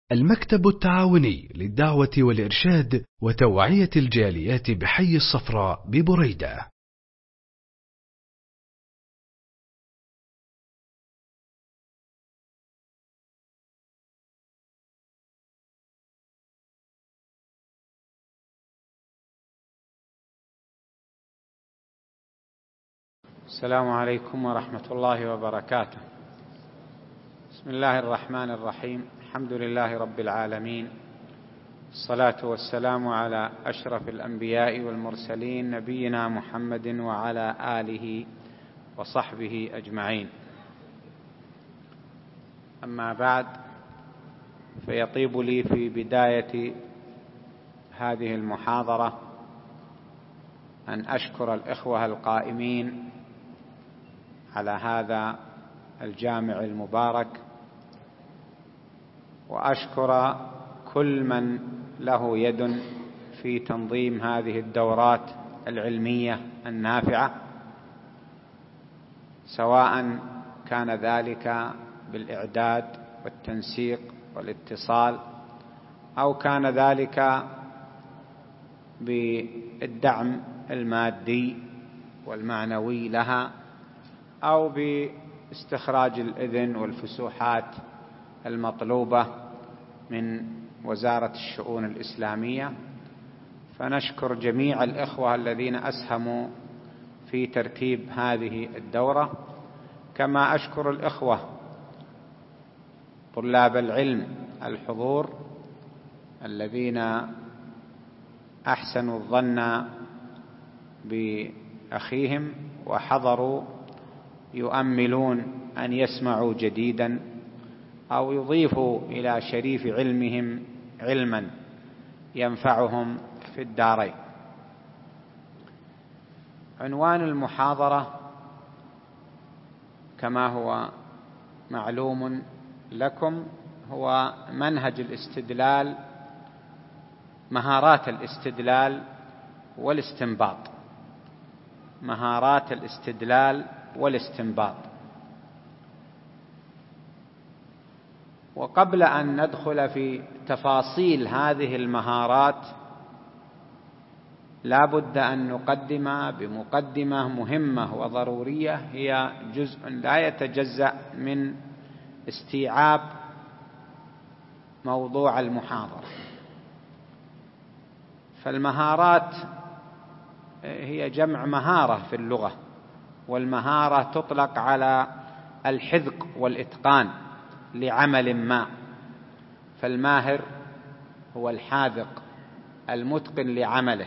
المكتب التعاوني للدعوة والإرشاد وتوعية الجاليات بحي الصفراء ببريدة. السلام عليكم ورحمة الله وبركاته. بسم الله الرحمن الرحيم. الحمد لله رب العالمين، الصلاة والسلام على أشرف الأنبياء والمرسلين نبينا محمد وعلى آله وصحبه أجمعين. أما بعد، فيطيب لي في بداية هذه المحاضرة أن أشكر الإخوة القائمين على هذا الجامع المبارك، وأشكر كل من له يد في تنظيم هذه الدورات العلمية النافعة، سواء كان ذلك بالإعداد والتنسيق والاتصال، أو كان ذلك بالدعم المادي والمعنوي لها، أو باستخراج الإذن والفسوحات المطلوبة من وزارة الشؤون الإسلامية. فنشكر جميع الإخوة الذين أسهموا في ترتيب هذه الدورة، كما أشكر الإخوة طلاب العلم الحضور الذين أحسنوا الظن بأخيهم وحضروا يؤملون أن يسمعوا جديدا أو يضيفوا إلى شريف علمهم علما ينفعهم في الدارين. عنوان المحاضرة كما هو معلوم لكم هو منهج الاستدلال، مهارات الاستدلال والاستنباط. مهارات الاستدلال والاستنباط. وقبل أن ندخل في تفاصيل هذه المهارات، لا بد أن نقدم بمقدمة مهمة وضرورية، هي جزء لا يتجزأ من استيعاب موضوع المحاضرة. فالمهارات هي جمع مهارة في اللغة، والمهارة تطلق على الحذق والإتقان لعمل ما. فالماهر هو الحاذق المتقن لعمله.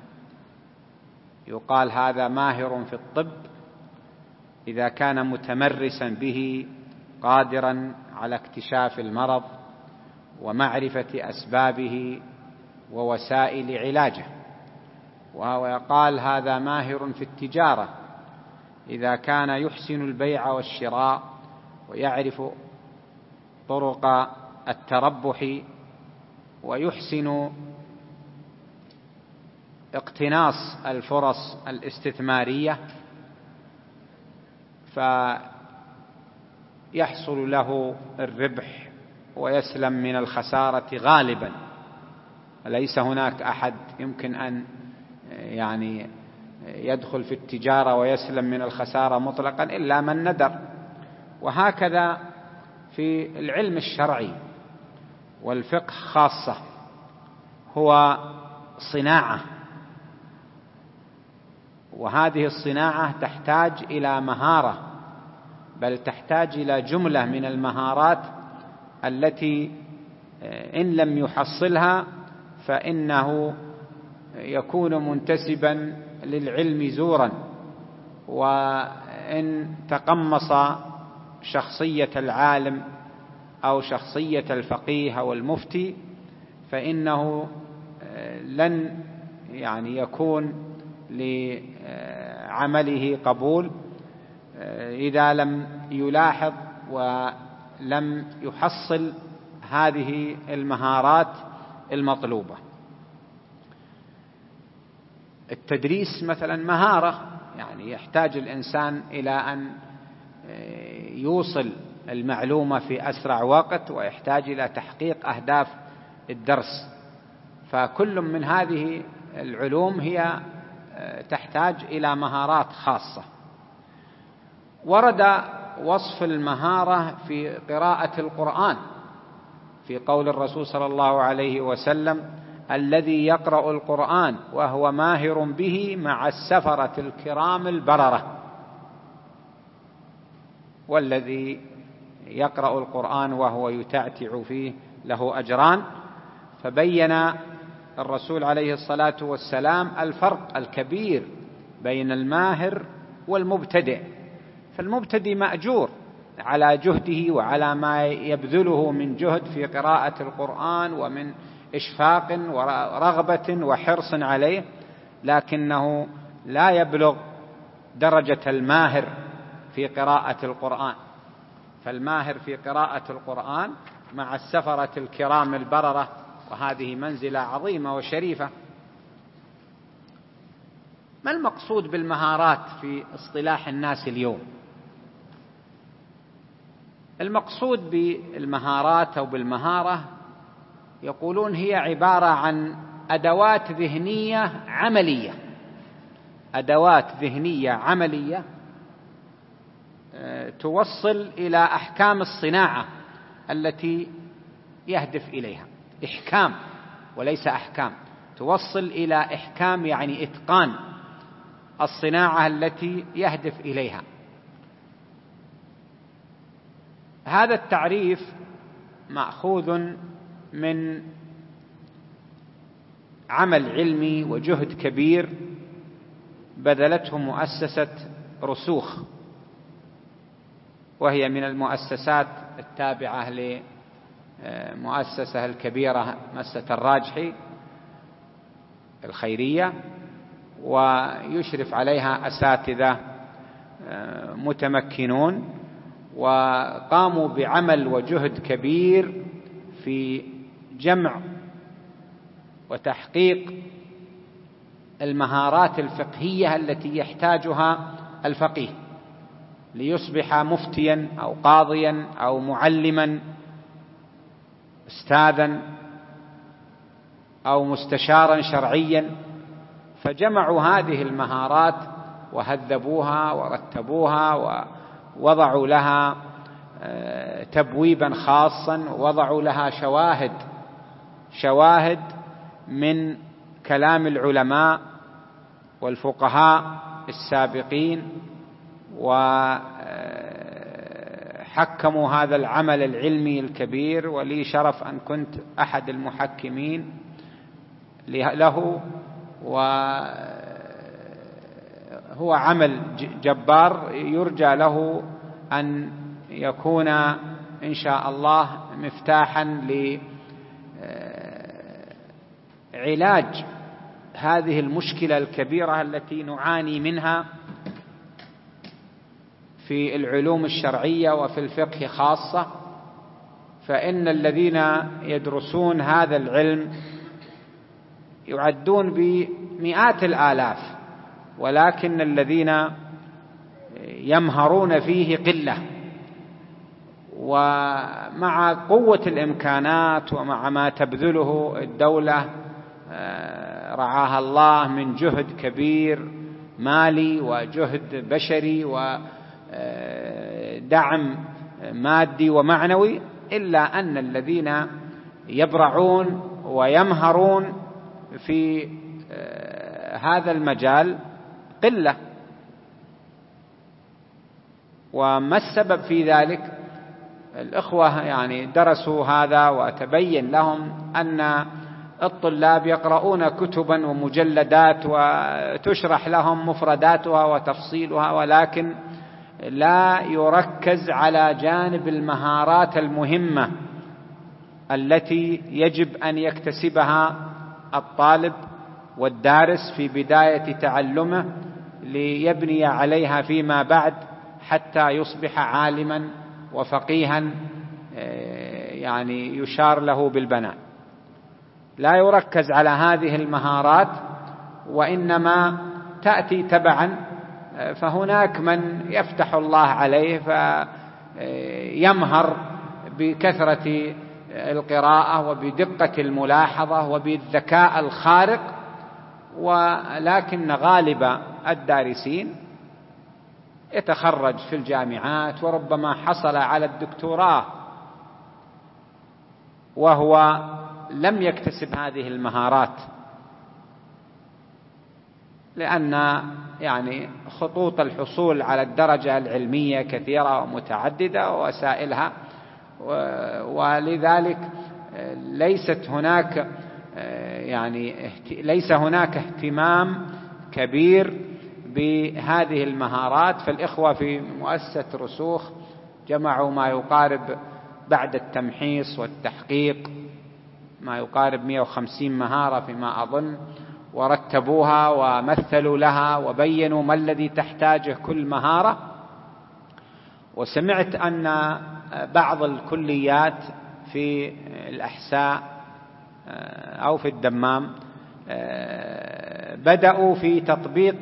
يقال هذا ماهر في الطب إذا كان متمرسا به، قادرا على اكتشاف المرض ومعرفة أسبابه ووسائل علاجه. ويقال هذا ماهر في التجارة إذا كان يحسن البيع والشراء ويعرف طرق التربح ويحسن اقتناص الفرص الاستثمارية، فيحصل له الربح ويسلم من الخسارة غالبا. ليس هناك أحد يمكن أن يدخل في التجارة ويسلم من الخسارة مطلقا إلا من ندر. وهكذا في العلم الشرعي والفقه خاصة، هو صناعة، وهذه الصناعة تحتاج إلى مهارة، بل تحتاج إلى جملة من المهارات التي إن لم يحصلها فإنه يكون منتسبا للعلم زورا. وإن تقمص شخصية العالم أو شخصية الفقيه أو المفتي فإنه لن يكون لعمله قبول إذا لم يلاحظ ولم يحصل هذه المهارات المطلوبة. التدريس مثلا مهارة، يحتاج الإنسان إلى أن يوصل المعلومة في أسرع وقت، ويحتاج إلى تحقيق أهداف الدرس. فكل من هذه العلوم هي تحتاج إلى مهارات خاصة. ورد وصف المهارة في قراءة القرآن في قول الرسول صلى الله عليه وسلم: الذي يقرأ القرآن وهو ماهر به مع السفرة الكرام البررة. والذي يقرأ القرآن وهو يتعتع فيه له أجران. فبين الرسول عليه الصلاة والسلام الفرق الكبير بين الماهر والمبتدئ. فالمبتدئ مأجور على جهده وعلى ما يبذله من جهد في قراءة القرآن ومن إشفاق ورغبة وحرص عليه، لكنه لا يبلغ درجة الماهر في قراءة القرآن. فالماهر في قراءة القرآن مع السفرة الكرام البررة، وهذه منزلة عظيمة وشريفة. ما المقصود بالمهارات في اصطلاح الناس اليوم؟ المقصود بالمهارات أو بالمهارة يقولون هي عبارة عن أدوات ذهنية عملية، أدوات ذهنية عملية توصل إلى أحكام الصناعة التي يهدف إليها. إحكام وليس أحكام، توصل إلى إحكام يعني إتقان الصناعة التي يهدف إليها. هذا التعريف مأخوذ من عمل علمي وجهد كبير بذلته مؤسسة رسوخ، وهي من المؤسسات التابعة لمؤسسة الكبيرة مؤسسة الراجحي الخيرية، ويشرف عليها أساتذة متمكنون، وقاموا بعمل وجهد كبير في جمع وتحقيق المهارات الفقهية التي يحتاجها الفقيه ليصبح مفتيا أو قاضيا أو معلما استاذا أو مستشارا شرعيا. فجمعوا هذه المهارات وهذبوها ورتبوها ووضعوا لها تبويبا خاصا، ووضعوا لها شواهد من كلام العلماء والفقهاء السابقين، وحكموا هذا العمل العلمي الكبير. ولي شرف أن كنت أحد المحكمين له، وهو عمل جبار يرجى له أن يكون إن شاء الله مفتاحا لعلاج هذه المشكلة الكبيرة التي نعاني منها في العلوم الشرعية وفي الفقه خاصة. فإن الذين يدرسون هذا العلم يعدون بمئات الآلاف، ولكن الذين يمهرون فيه قلة. ومع قوة الإمكانات ومع ما تبذله الدولة رعاها الله من جهد كبير مالي وجهد بشري ودعم مادي ومعنوي، إلا أن الذين يبرعون ويمهرون في هذا المجال قلة. وما السبب في ذلك؟ الإخوة يعني درسوا هذا وتبين لهم أن الطلاب يقرؤون كتبا ومجلدات وتشرح لهم مفرداتها وتفصيلها، ولكن لا يركز على جانب المهارات المهمة التي يجب أن يكتسبها الطالب والدارس في بداية تعلمه ليبني عليها فيما بعد حتى يصبح عالما وفقيها يعني يشار له بالبنان. لا يركز على هذه المهارات، وإنما تأتي تبعا. فهناك من يفتح الله عليه يمهر بكثرة القراءة وبدقة الملاحظة وبالذكاء الخارق، ولكن غالب الدارسين يتخرج في الجامعات وربما حصل على الدكتوراه وهو لم يكتسب هذه المهارات، لأن يعني خطوط الحصول على الدرجة العلمية كثيرة ومتعددة ووسائلها، ولذلك ليس هناك اهتمام كبير بهذه المهارات. فالإخوة في مؤسسة رسوخ جمعوا ما يقارب بعد التمحيص والتحقيق ما يقارب 150 مهارة فيما أظن، ورتبوها ومثلوا لها وبينوا ما الذي تحتاجه كل مهارة. وسمعت أن بعض الكليات في الأحساء أو في الدمام بدأوا في تطبيق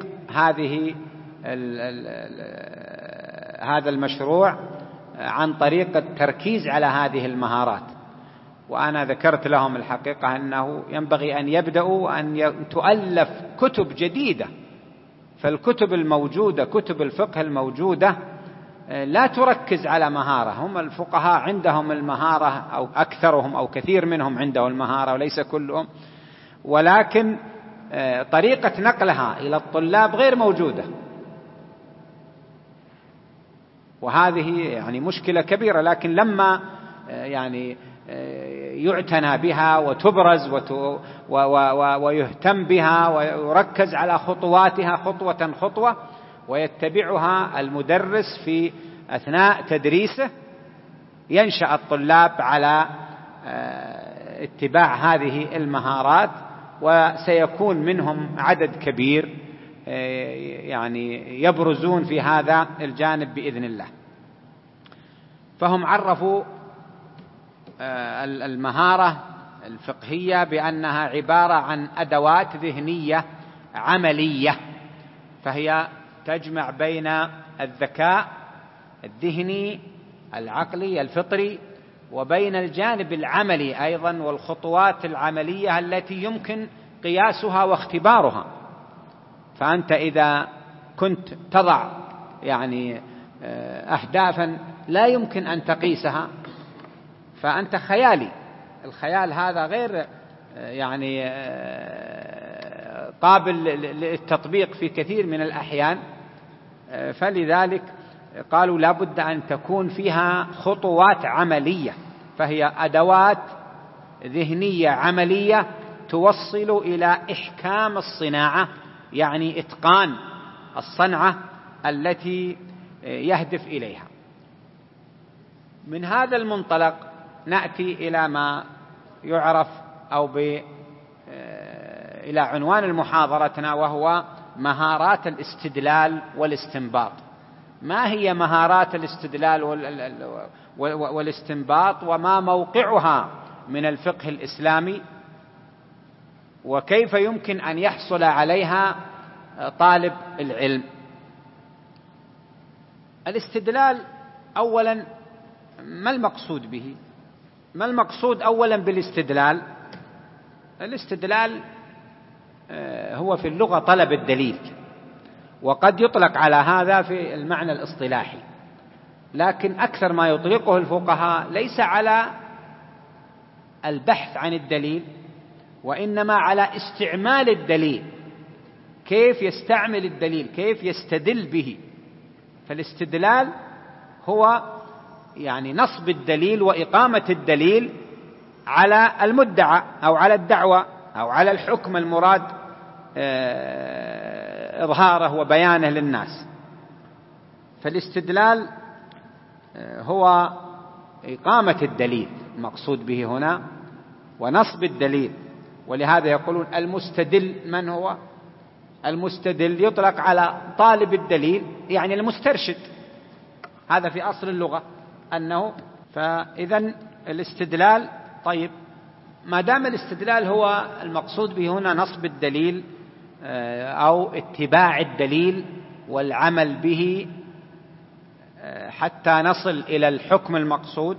هذا المشروع عن طريق التركيز على هذه المهارات. وأنا ذكرت لهم الحقيقة أنه ينبغي أن يبدأوا أن تؤلف كتب جديدة، فالكتب الموجودة كتب الفقه الموجودة لا تركز على مهارة. هم الفقهاء عندهم المهارة أو أكثرهم أو كثير منهم عنده المهارة وليس كلهم، ولكن طريقة نقلها إلى الطلاب غير موجودة، وهذه يعني مشكلة كبيرة. لكن لما يعني يعتنى بها وتبرز ويهتم بها ويركز على خطواتها خطوة خطوة ويتبعها المدرس في أثناء تدريسه، ينشأ الطلاب على اتباع هذه المهارات، وسيكون منهم عدد كبير يعني يبرزون في هذا الجانب بإذن الله. فهم عرفوا المهارة الفقهية بأنها عبارة عن أدوات ذهنية عملية، فهي تجمع بين الذكاء الذهني العقلي الفطري وبين الجانب العملي أيضا والخطوات العملية التي يمكن قياسها واختبارها. فأنت إذا كنت تضع يعني أهدافا لا يمكن أن تقيسها فأنت خيالي. الخيال هذا غير يعني قابل للتطبيق في كثير من الأحيان، فلذلك قالوا لا بد أن تكون فيها خطوات عملية، فهي أدوات ذهنية عملية توصل إلى إحكام الصناعة، يعني إتقان الصنعة التي يهدف إليها. من هذا المنطلق نأتي إلى ما يعرف إلى عنوان المحاضرتنا، وهو مهارات الاستدلال والاستنباط. ما هي مهارات الاستدلال والاستنباط، وما موقعها من الفقه الإسلامي، وكيف يمكن أن يحصل عليها طالب العلم؟ الاستدلال أولا، ما المقصود به؟ ما المقصود أولا بالاستدلال؟ الاستدلال هو في اللغة طلب الدليل، وقد يطلق على هذا في المعنى الاصطلاحي، لكن أكثر ما يطلقه الفقهاء ليس على البحث عن الدليل، وإنما على استعمال الدليل، كيف يستعمل الدليل، كيف يستدل به. فالاستدلال هو يعني نصب الدليل وإقامة الدليل على المدعى أو على الدعوة أو على الحكم المراد إظهاره وبيانه للناس. فالاستدلال هو إقامة الدليل المقصود به هنا ونصب الدليل، ولهذا يقولون المستدل. من هو المستدل؟ يطلق على طالب الدليل، يعني المسترشد، هذا في أصل اللغة أنه. فإذن الاستدلال، طيب ما دام الاستدلال هو المقصود به هنا نصب الدليل أو اتباع الدليل والعمل به، حتى نصل إلى الحكم المقصود.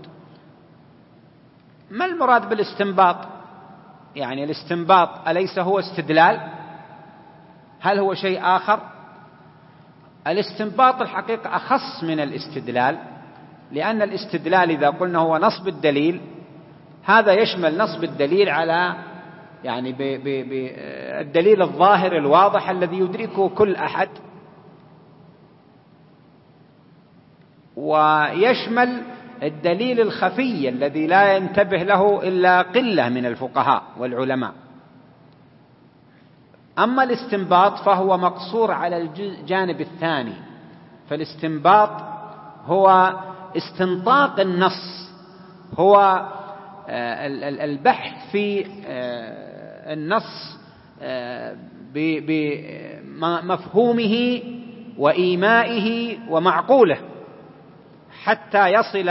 ما المراد بالاستنباط؟ يعني الاستنباط أليس هو استدلال؟ هل هو شيء آخر؟ الاستنباط الحقيقة أخص من الاستدلال، لأن الاستدلال إذا قلنا هو نصب الدليل، هذا يشمل نصب الدليل على يعني بالدليل الظاهر الواضح الذي يدركه كل أحد، ويشمل الدليل الخفي الذي لا ينتبه له إلا قلة من الفقهاء والعلماء. أما الاستنباط فهو مقصور على الجانب الثاني، فالاستنباط هو استنطاق النص، هو البحث في النص بمفهومه وإيمائه ومعقوله، حتى يصل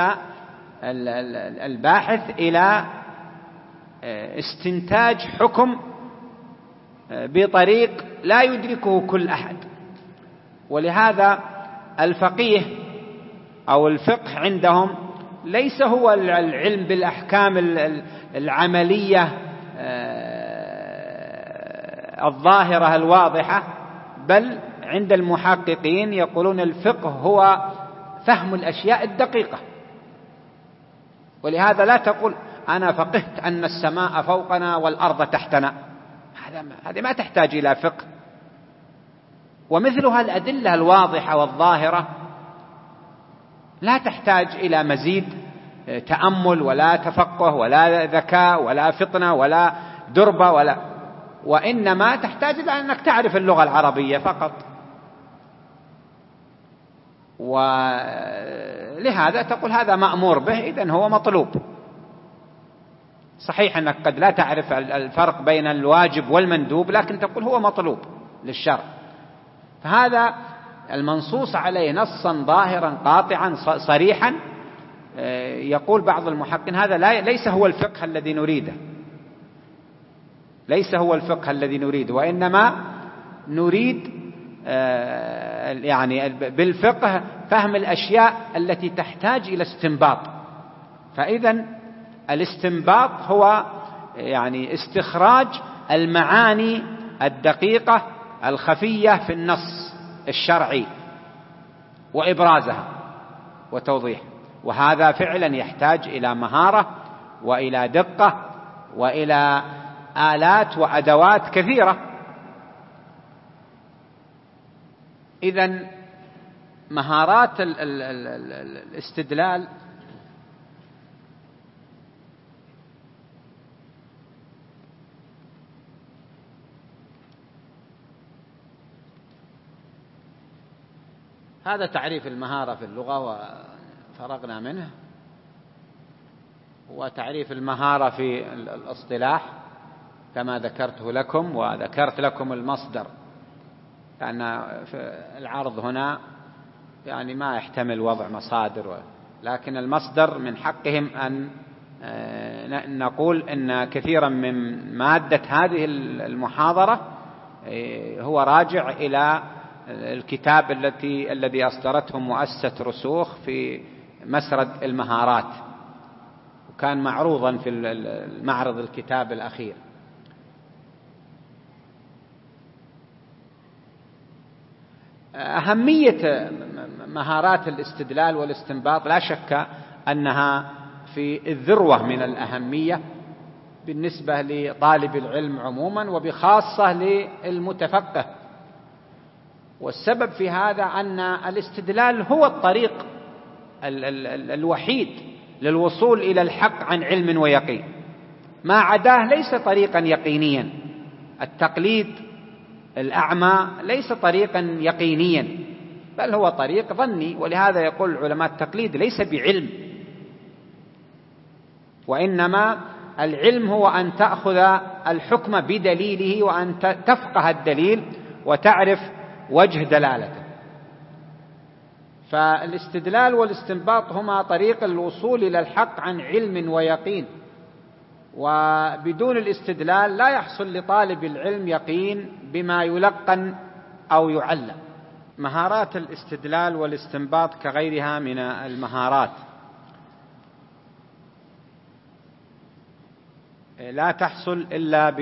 الباحث إلى استنتاج حكم بطريق لا يدركه كل أحد. ولهذا الفقيه أو الفقه عندهم ليس هو العلم بالأحكام العملية الظاهرة الواضحة، بل عند المحققين يقولون الفقه هو فهم الأشياء الدقيقة. ولهذا لا تقول أنا فقهت أن السماء فوقنا والأرض تحتنا، هذه ما تحتاج إلى فقه. ومثلها الأدلة الواضحة والظاهرة لا تحتاج إلى مزيد تأمل ولا تفقه ولا ذكاء ولا فطنة ولا دربة وإنما تحتاج إلى أنك تعرف اللغة العربية فقط. ولهذا تقول هذا مأمور به، إذن هو مطلوب. صحيح أنك قد لا تعرف الفرق بين الواجب والمندوب، لكن تقول هو مطلوب للشرع. فهذا المنصوص عليه نصا ظاهرا قاطعا صريحا، يقول بعض المحققين هذا ليس هو الفقه الذي نريده، ليس هو الفقه الذي نريده، وإنما نريد يعني بالفقه فهم الأشياء التي تحتاج إلى استنباط. فإذن الاستنباط هو يعني استخراج المعاني الدقيقة الخفية في النص الشرعي وإبرازها وتوضيح، وهذا فعلا يحتاج إلى مهارة وإلى دقة وإلى آلات وأدوات كثيرة. إذن مهارات الاستدلال هذا تعريف المهارة في اللغة وفرغنا منه، وتعريف المهارة في الاصطلاح كما ذكرته لكم، وذكرت لكم المصدر، لأن العرض هنا يعني ما يحتمل وضع مصادر، لكن المصدر من حقهم أن نقول إن كثيرا من مادة هذه المحاضرة هو راجع إلى الكتاب الذي أصدرته مؤسسة رسوخ في مسرد المهارات، وكان معروضا في المعرض الكتاب الأخير. أهمية مهارات الاستدلال والاستنباط لا شك أنها في الذروة من الأهمية بالنسبة لطالب العلم عموما، وبخاصة للمتفقه. والسبب في هذا أن الاستدلال هو الطريق الوحيد للوصول إلى الحق عن علم ويقين، ما عداه ليس طريقا يقينيا. التقليد الأعمى ليس طريقا يقينيا، بل هو طريق ظني. ولهذا يقول علماء التقليد ليس بعلم، وإنما العلم هو أن تأخذ الحكم بدليله، وأن تفقه الدليل وتعرف وجه دلالته. فالاستدلال والاستنباط هما طريق الوصول إلى الحق عن علم ويقين، وبدون الاستدلال لا يحصل لطالب العلم يقين بما يلقن أو يعلم. مهارات الاستدلال والاستنباط كغيرها من المهارات لا تحصل إلا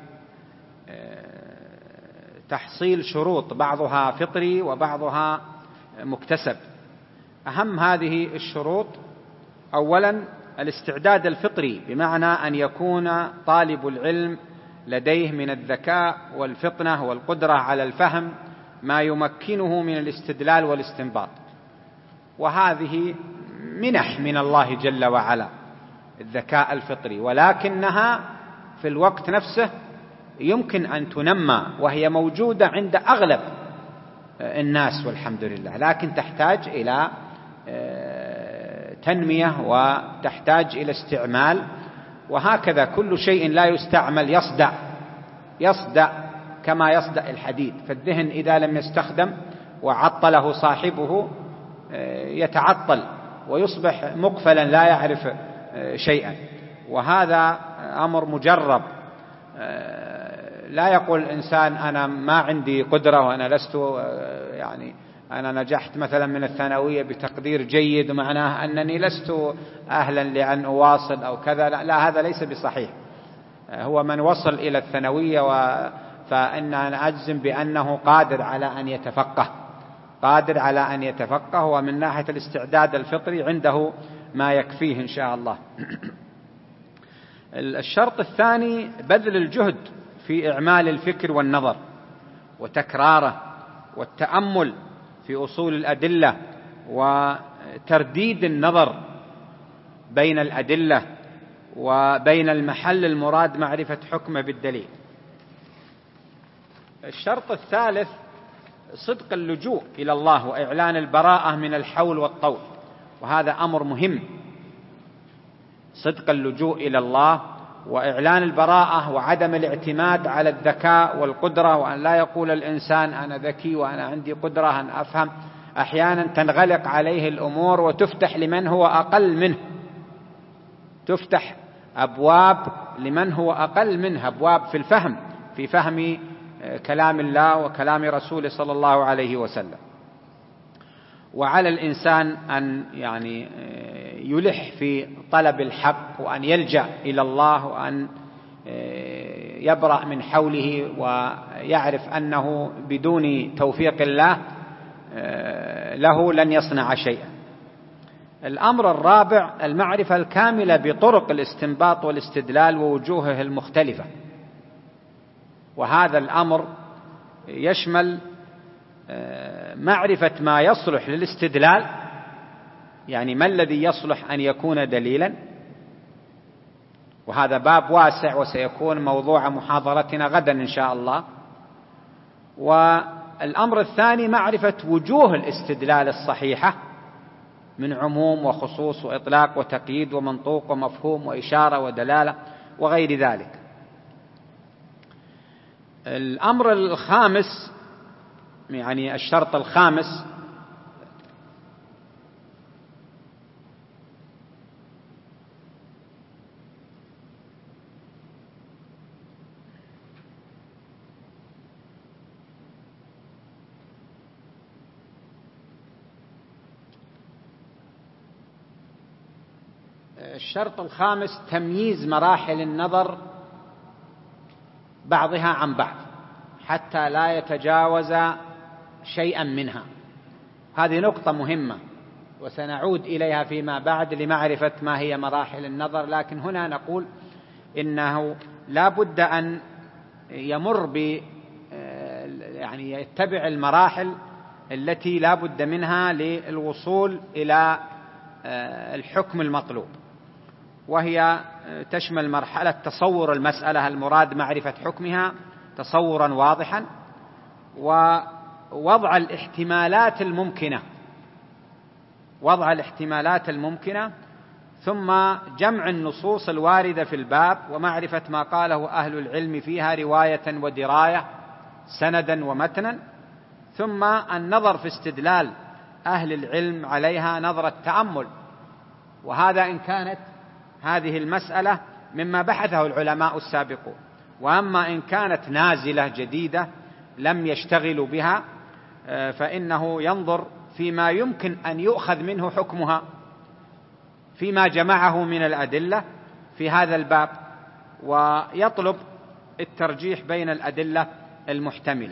بتحصيل شروط، بعضها فطري وبعضها مكتسب. أهم هذه الشروط أولا الاستعداد الفطري، بمعنى أن يكون طالب العلم لديه من الذكاء والفطنة والقدرة على الفهم ما يمكنه من الاستدلال والاستنباط، وهذه منح من الله جل وعلا الذكاء الفطري، ولكنها في الوقت نفسه يمكن أن تنمى، وهي موجودة عند أغلب الناس والحمد لله، لكن تحتاج إلى تنمية وتحتاج إلى استعمال. وهكذا كل شيء لا يستعمل يصدأ كما يصدأ الحديد، فالذهن إذا لم يستخدم وعطله صاحبه يتعطل ويصبح مقفلا لا يعرف شيئا، وهذا أمر مجرب. لا يقول الإنسان أنا ما عندي قدرة وأنا لست أنا نجحت مثلا من الثانوية بتقدير جيد معناه أنني لست أهلا لأن أواصل أو كذا، لا هذا ليس بصحيح. هو من وصل إلى الثانوية فإننا أجزم بأنه قادر على أن يتفقه، ومن ناحية الاستعداد الفطري عنده ما يكفيه إن شاء الله. الشرط الثاني بذل الجهد في إعمال الفكر والنظر وتكراره والتأمل في أصول الأدلة وترديد النظر بين الأدلة وبين المحل المراد معرفة حكمه بالدليل. الشرط الثالث صدق اللجوء إلى الله وإعلان البراءة من الحول والطول، وهذا أمر مهم، صدق اللجوء إلى الله وإعلان البراءة وعدم الاعتماد على الذكاء والقدرة، وأن لا يقول الإنسان أنا ذكي وأنا عندي قدرة أن أفهم. أحيانا تنغلق عليه الأمور وتفتح لمن هو أقل منه، تفتح أبواب لمن هو أقل منه، أبواب في فهم كلام الله وكلام رسوله صلى الله عليه وسلم. وعلى الإنسان أن يلح في طلب الحق، وأن يلجأ إلى الله، وأن يبرأ من حوله، ويعرف أنه بدون توفيق الله له لن يصنع شيئا. الأمر الرابع المعرفة الكاملة بطرق الاستنباط والاستدلال ووجوهه المختلفة، وهذا الأمر يشمل معرفة ما يصلح للاستدلال، ما الذي يصلح أن يكون دليلا، وهذا باب واسع وسيكون موضوع محاضرتنا غدا إن شاء الله. والأمر الثاني معرفة وجوه الاستدلال الصحيحة من عموم وخصوص وإطلاق وتقييد ومنطوق ومفهوم وإشارة ودلالة وغير ذلك. الأمر الخامس الشرط الخامس تمييز مراحل النظر بعضها عن بعض حتى لا يتجاوز شيئا منها. هذه نقطة مهمة وسنعود إليها فيما بعد لمعرفة ما هي مراحل النظر، لكن هنا نقول إنه لا بد أن يمر يتبع المراحل التي لا بد منها للوصول إلى الحكم المطلوب، وهي تشمل مرحلة تصور المسألة المراد معرفة حكمها تصورا واضحا، ووضع الاحتمالات الممكنة، ثم جمع النصوص الواردة في الباب ومعرفة ما قاله أهل العلم فيها رواية ودراية سندا ومتنا، ثم النظر في استدلال أهل العلم عليها نظرة تأمل، وهذا إن كانت هذه المسألة مما بحثه العلماء السابقون. وأما إن كانت نازلة جديدة لم يشتغلوا بها فإنه ينظر فيما يمكن أن يؤخذ منه حكمها فيما جمعه من الأدلة في هذا الباب، ويطلب الترجيح بين الأدلة المحتملة.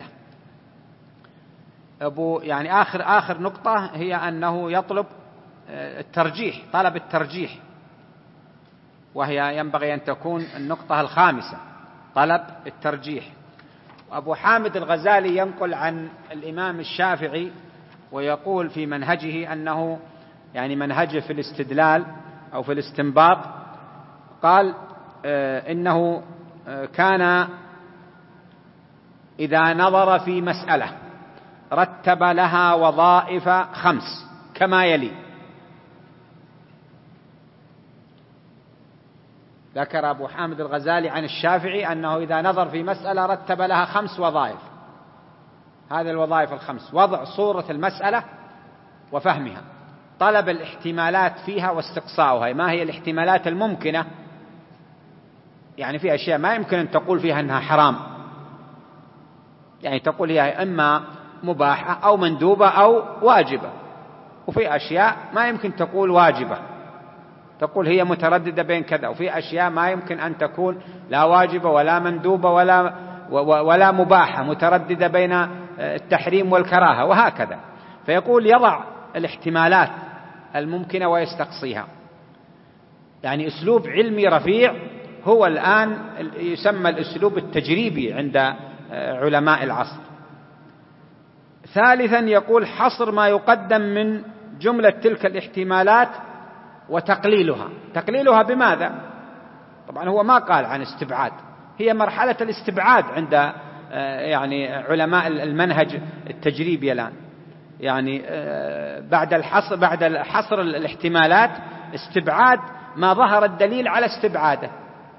يعني آخر نقطة هي أنه يطلب الترجيح، طلب الترجيح، وهي ينبغي أن تكون النقطة الخامسة، طلب الترجيح. وأبو حامد الغزالي ينقل عن الإمام الشافعي ويقول في منهجه أنه يعني منهجه في الاستدلال أو في الاستنباط، قال إنه كان إذا نظر في مسألة رتب لها وظائف 5 كما يلي. ذكر أبو حامد الغزالي عن الشافعي أنه إذا نظر في مسألة رتب لها 5 وظائف. هذه الوظائف 5: وضع صورة المسألة وفهمها، طلب الاحتمالات فيها واستقصاؤها. ما هي الاحتمالات الممكنة؟ يعني في أشياء ما يمكن أن تقول فيها أنها حرام، يعني تقول هي إما مباحة أو مندوبة أو واجبة، وفي أشياء ما يمكن تقول واجبة، تقول هي مترددة بين كذا، وفي أشياء ما يمكن أن تكون لا واجبة ولا مندوبة ولا مباحة، مترددة بين التحريم والكراهة، وهكذا. فيقول يضع الاحتمالات الممكنة ويستقصيها. يعني أسلوب علمي رفيع، هو الآن يسمى الأسلوب التجريبي عند علماء العصر. ثالثا يقول حصر ما يقدم من جملة تلك الاحتمالات وتقليلها. تقليلها بماذا؟ طبعا هو ما قال عن استبعاد، هي مرحلة الاستبعاد عند يعني علماء المنهج التجريبي الآن. يعني بعد حصر الاحتمالات استبعاد ما ظهر الدليل على استبعاده،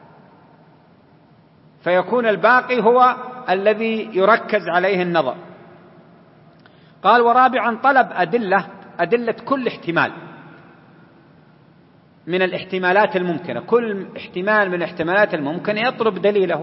فيكون الباقي هو الذي يركز عليه النظر. قال ورابعا طلب أدلة كل احتمال من الاحتمالات الممكنة، كل احتمال من الاحتمالات الممكنة يطلب دليله،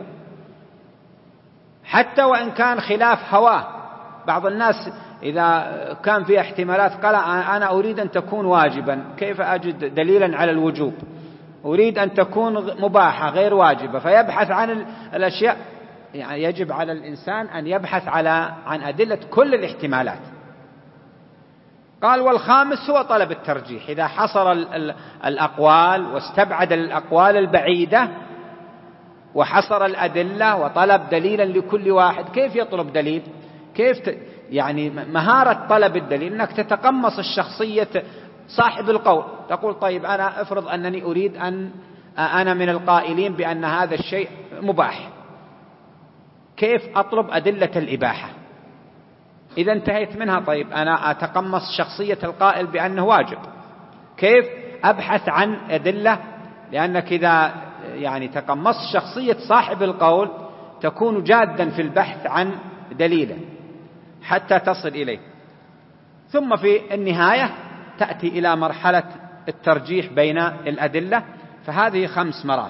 حتى وإن كان خلاف هواه. بعض الناس إذا كان في احتمالات قال أنا أريد أن تكون واجبا، كيف أجد دليلا على الوجوب؟ أريد أن تكون مباحة غير واجبة، فيبحث عن الأشياء. يعني يجب على الإنسان أن يبحث عن أدلة كل الاحتمالات. قال والخامس هو طلب الترجيح، إذا حصر الأقوال واستبعد الأقوال البعيدة وحصر الأدلة وطلب دليلا لكل واحد. كيف يطلب دليل؟ كيف يعني مهارة طلب الدليل أنك تتقمص الشخصية صاحب القول، تقول طيب أنا أفرض أنني أريد أنا من القائلين بأن هذا الشيء مباح، كيف أطلب أدلة الإباحة؟ إذا انتهيت منها طيب أنا أتقمص شخصية القائل بأنه واجب، كيف أبحث عن أدلة؟ لأنك إذا يعني تقمص شخصية صاحب القول تكون جادا في البحث عن دليله حتى تصل إليه. ثم في النهاية تأتي إلى مرحلة الترجيح بين الأدلة. فهذه 5 مراتب.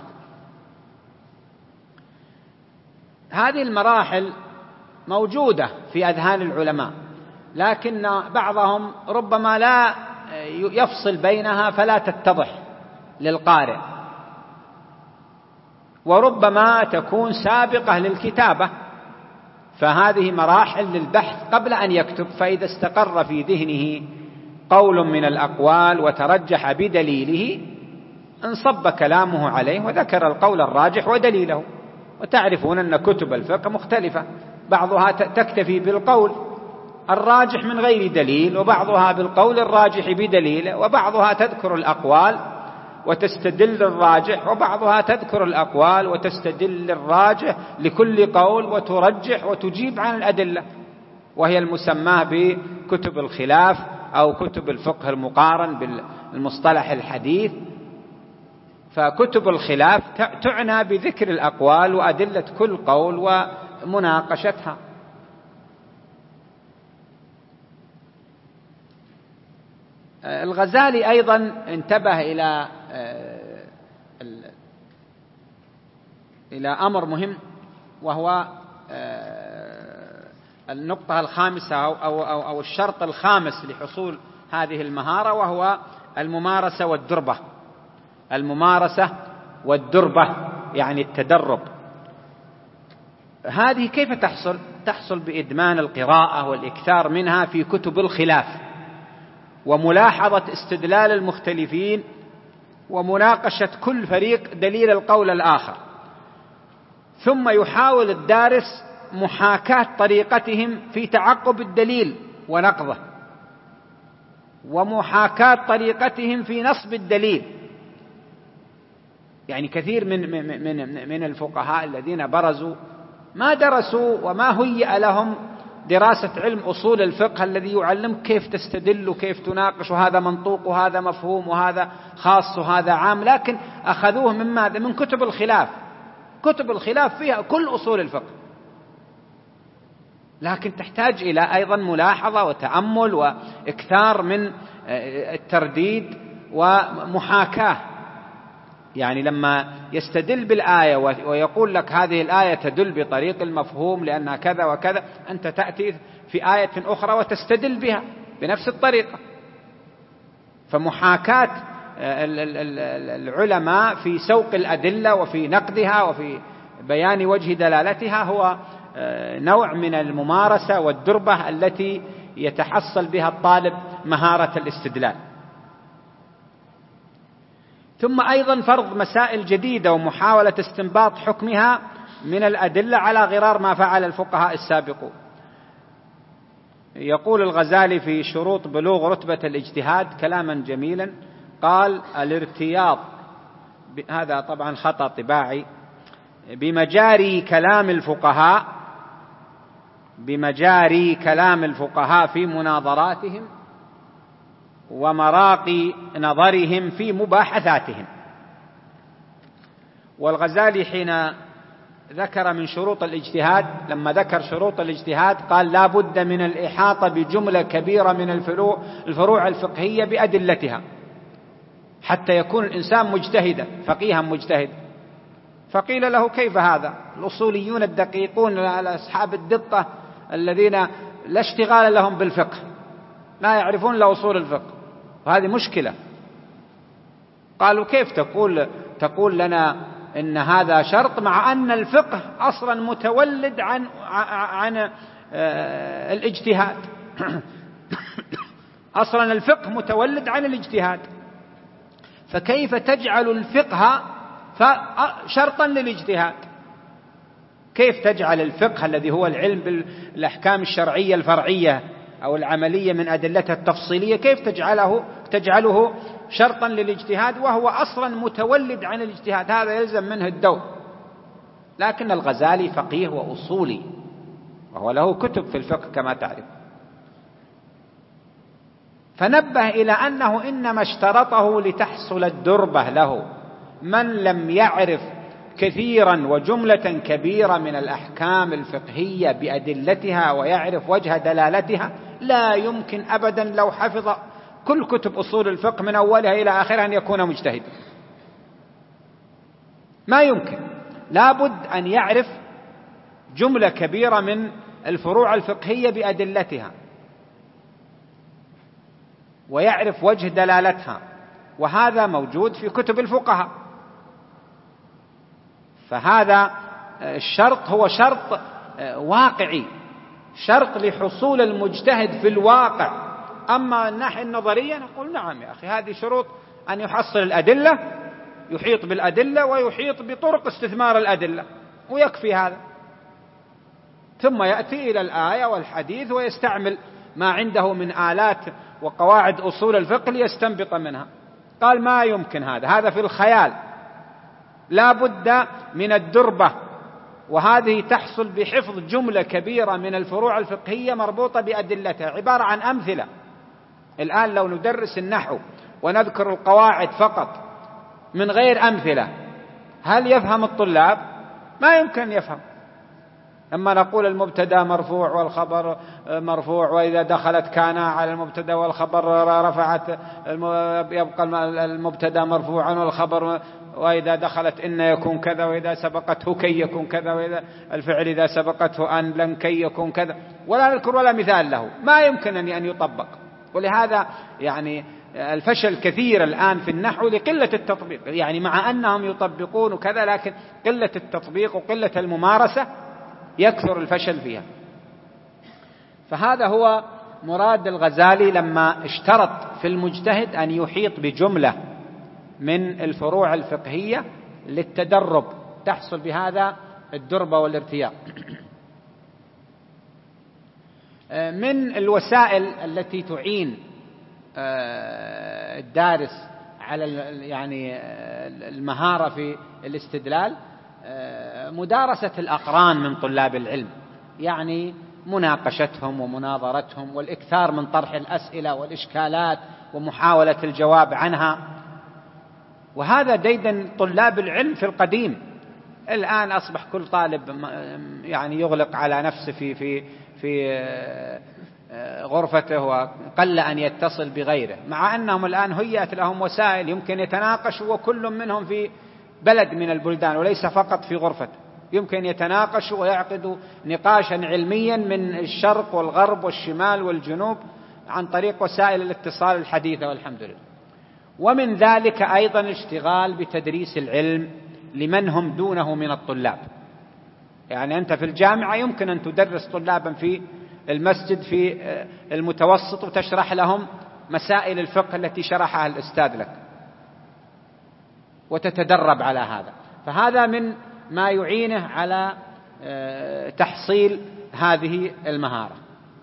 هذه المراحل موجودة في أذهان العلماء، لكن بعضهم ربما لا يفصل بينها فلا تتضح للقارئ، وربما تكون سابقة للكتابة، فهذه مراحل للبحث قبل أن يكتب. فإذا استقر في ذهنه قول من الأقوال وترجح بدليله انصب كلامه عليه وذكر القول الراجح ودليله. وتعرفون أن كتب الفقه مختلفة، بعضها تكتفي بالقول الراجح من غير دليل، وبعضها بالقول الراجح بدليل، وبعضها تذكر الأقوال وتستدل الراجح، وبعضها تذكر الأقوال وتستدل الراجح لكل قول وترجح وتجيب عن الأدلة، وهي المسماة بكتب الخلاف أو كتب الفقه المقارن بالمصطلح الحديث. فكتب الخلاف تعنى بذكر الأقوال وأدلة كل قول ومناقشتها. الغزالي أيضا انتبه إلى أمر مهم، وهو النقطة الخامسة أو الشرط الخامس لحصول هذه المهارة، وهو الممارسة والدربة. الممارسة والدربة يعني التدرب. هذه كيف تحصل؟ تحصل بإدمان القراءة والإكثار منها في كتب الخلاف، وملاحظة استدلال المختلفين، ومناقشة كل فريق دليل القول الآخر. ثم يحاول الدارس محاكاة طريقتهم في تعقب الدليل ونقضه، ومحاكاة طريقتهم في نصب الدليل. يعني كثير من الفقهاء الذين برزوا ما درسوا وما هيأ لهم دراسة علم أصول الفقه الذي يعلمك كيف تستدل وكيف تناقش، وهذا منطوق وهذا مفهوم وهذا خاص وهذا عام، لكن أخذوه من ماذا؟ من كتب الخلاف. كتب الخلاف فيها كل أصول الفقه، لكن تحتاج إلى أيضا ملاحظة وتأمل وإكثار من الترديد ومحاكاة. يعني لما يستدل بالآية ويقول لك هذه الآية تدل بطريق المفهوم لأنها كذا وكذا، أنت تأتي في آية أخرى وتستدل بها بنفس الطريقة. فمحاكاة العلماء في سوق الأدلة وفي نقدها وفي بيان وجه دلالتها هو نوع من الممارسة والدربة التي يتحصل بها الطالب مهارة الاستدلال. ثم أيضا فرض مسائل جديدة ومحاولة استنباط حكمها من الأدلة على غرار ما فعل الفقهاء السابقون. يقول الغزالي في شروط بلوغ رتبة الاجتهاد كلاما جميلا، قال: الارتياض، هذا طبعا خطأ طباعي، بمجاري كلام الفقهاء في مناظراتهم ومراقي نظرهم في مباحثاتهم. والغزالي حين ذكر من شروط الاجتهاد، لما ذكر شروط الاجتهاد قال: لا بد من الإحاطة بجملة كبيرة من الفروع الفقهية بأدلتها حتى يكون الإنسان مجتهدا فقيها مجتهدا. فقيل له: كيف هذا؟ الأصوليون الدقيقون أصحاب الدقة الذين لا اشتغال لهم بالفقه، لا يعرفون إلا أصول الفقه، وهذه مشكلة. قالوا: كيف تقول لنا إن هذا شرط مع أن الفقه أصلا متولد عن الاجتهاد؟ أصلا الفقه متولد عن الاجتهاد، فكيف تجعل الفقه شرطا للاجتهاد؟ كيف تجعل الفقه الذي هو العلم بالأحكام الشرعية الفرعية أو العملية من أدلتها التفصيلية، كيف تجعله شرطا للاجتهاد وهو أصلا متولد عن الاجتهاد؟ هذا يلزم منه الدور. لكن الغزالي فقيه وأصولي، وهو له كتب في الفقه كما تعرف، فنبه إلى أنه إنما اشترطه لتحصل الدربة له. من لم يعرف كثيرا وجملة كبيرة من الأحكام الفقهية بأدلتها ويعرف وجه دلالتها، لا يمكن أبدا لو حفظ كل كتب أصول الفقه من أولها إلى آخرها أن يكون مجتهدا. ما يمكن، لابد أن يعرف جملة كبيرة من الفروع الفقهية بأدلتها ويعرف وجه دلالتها، وهذا موجود في كتب الفقهاء. فهذا الشرط هو شرط واقعي، شرط لحصول المجتهد في الواقع. أما الناحية النظرية نقول: نعم يا أخي، هذه شروط أن يحصل الأدلة، يحيط بالأدلة ويحيط بطرق استثمار الأدلة، ويكفي هذا. ثم يأتي إلى الآية والحديث ويستعمل ما عنده من آلات وقواعد أصول الفقه ليستنبط منها. قال: ما يمكن هذا في الخيال، لا بد من الدربة، وهذه تحصل بحفظ جملة كبيرة من الفروع الفقهية مربوطة بأدلتها، عبارة عن أمثلة. الآن لو ندرس النحو ونذكر القواعد فقط من غير أمثلة، هل يفهم الطلاب؟ ما يمكن يفهم. أما نقول المبتدأ مرفوع والخبر مرفوع، وإذا دخلت كان على المبتدأ والخبر رفعت، يبقى المبتدأ مرفوعا والخبر وإذا دخلت إن يكون كذا، وإذا سبقته كي يكون كذا، وإذا الفعل إذا سبقته أن لن كي يكون كذا، ولا نذكر ولا مثال له، ما يمكن أن يطبق. ولهذا يعني الفشل كثير الآن في النحو لقلة التطبيق، يعني مع أنهم يطبقون وكذا، لكن قلة التطبيق وقلة الممارسة يكثر الفشل فيها. فهذا هو مراد الغزالي لما اشترط في المجتهد أن يحيط بجملة من الفروع الفقهية للتدرب، تحصل بهذا الدربة والارتياق. من الوسائل التي تعين الدارس على يعني المهارة في الاستدلال مدارسة الأقران من طلاب العلم، يعني مناقشتهم ومناظرتهم والإكثار من طرح الأسئلة والإشكالات ومحاولة الجواب عنها. وهذا ديدن طلاب العلم في القديم. الآن أصبح كل طالب يعني يغلق على نفسه في غرفته، وقل أن يتصل بغيره، مع أنهم الآن هيأت لهم وسائل يمكن يتناقشوا، وكل منهم في بلد من البلدان وليس فقط في غرفته، يمكن يتناقشوا ويعقدوا نقاشا علميا من الشرق والغرب والشمال والجنوب عن طريق وسائل الاتصال الحديثة والحمد لله. ومن ذلك أيضا الاشتغال بتدريس العلم لمن هم دونه من الطلاب. يعني أنت في الجامعة يمكن أن تدرس طلابا في المسجد في المتوسط وتشرح لهم مسائل الفقه التي شرحها الأستاذ لك، وتتدرب على هذا. فهذا من ما يعينه على تحصيل هذه المهارة.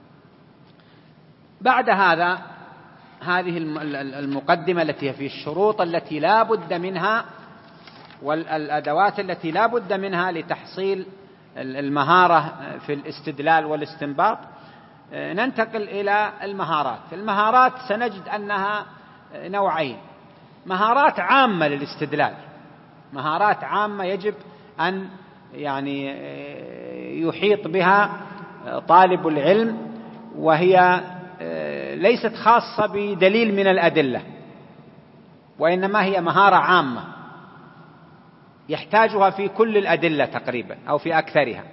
بعد هذا هذه المقدمة التي هي في الشروط التي لا بد منها والأدوات التي لا بد منها لتحصيل المهارة في الاستدلال والاستنباط. ننتقل إلى المهارات. المهارات سنجد أنها نوعين: مهارات عامة للاستدلال، مهارات عامة يجب أن يعني يحيط بها طالب العلم، وهي ليست خاصة بدليل من الأدلة، وإنما هي مهارة عامة يحتاجها في كل الأدلة تقريبا أو في أكثرها،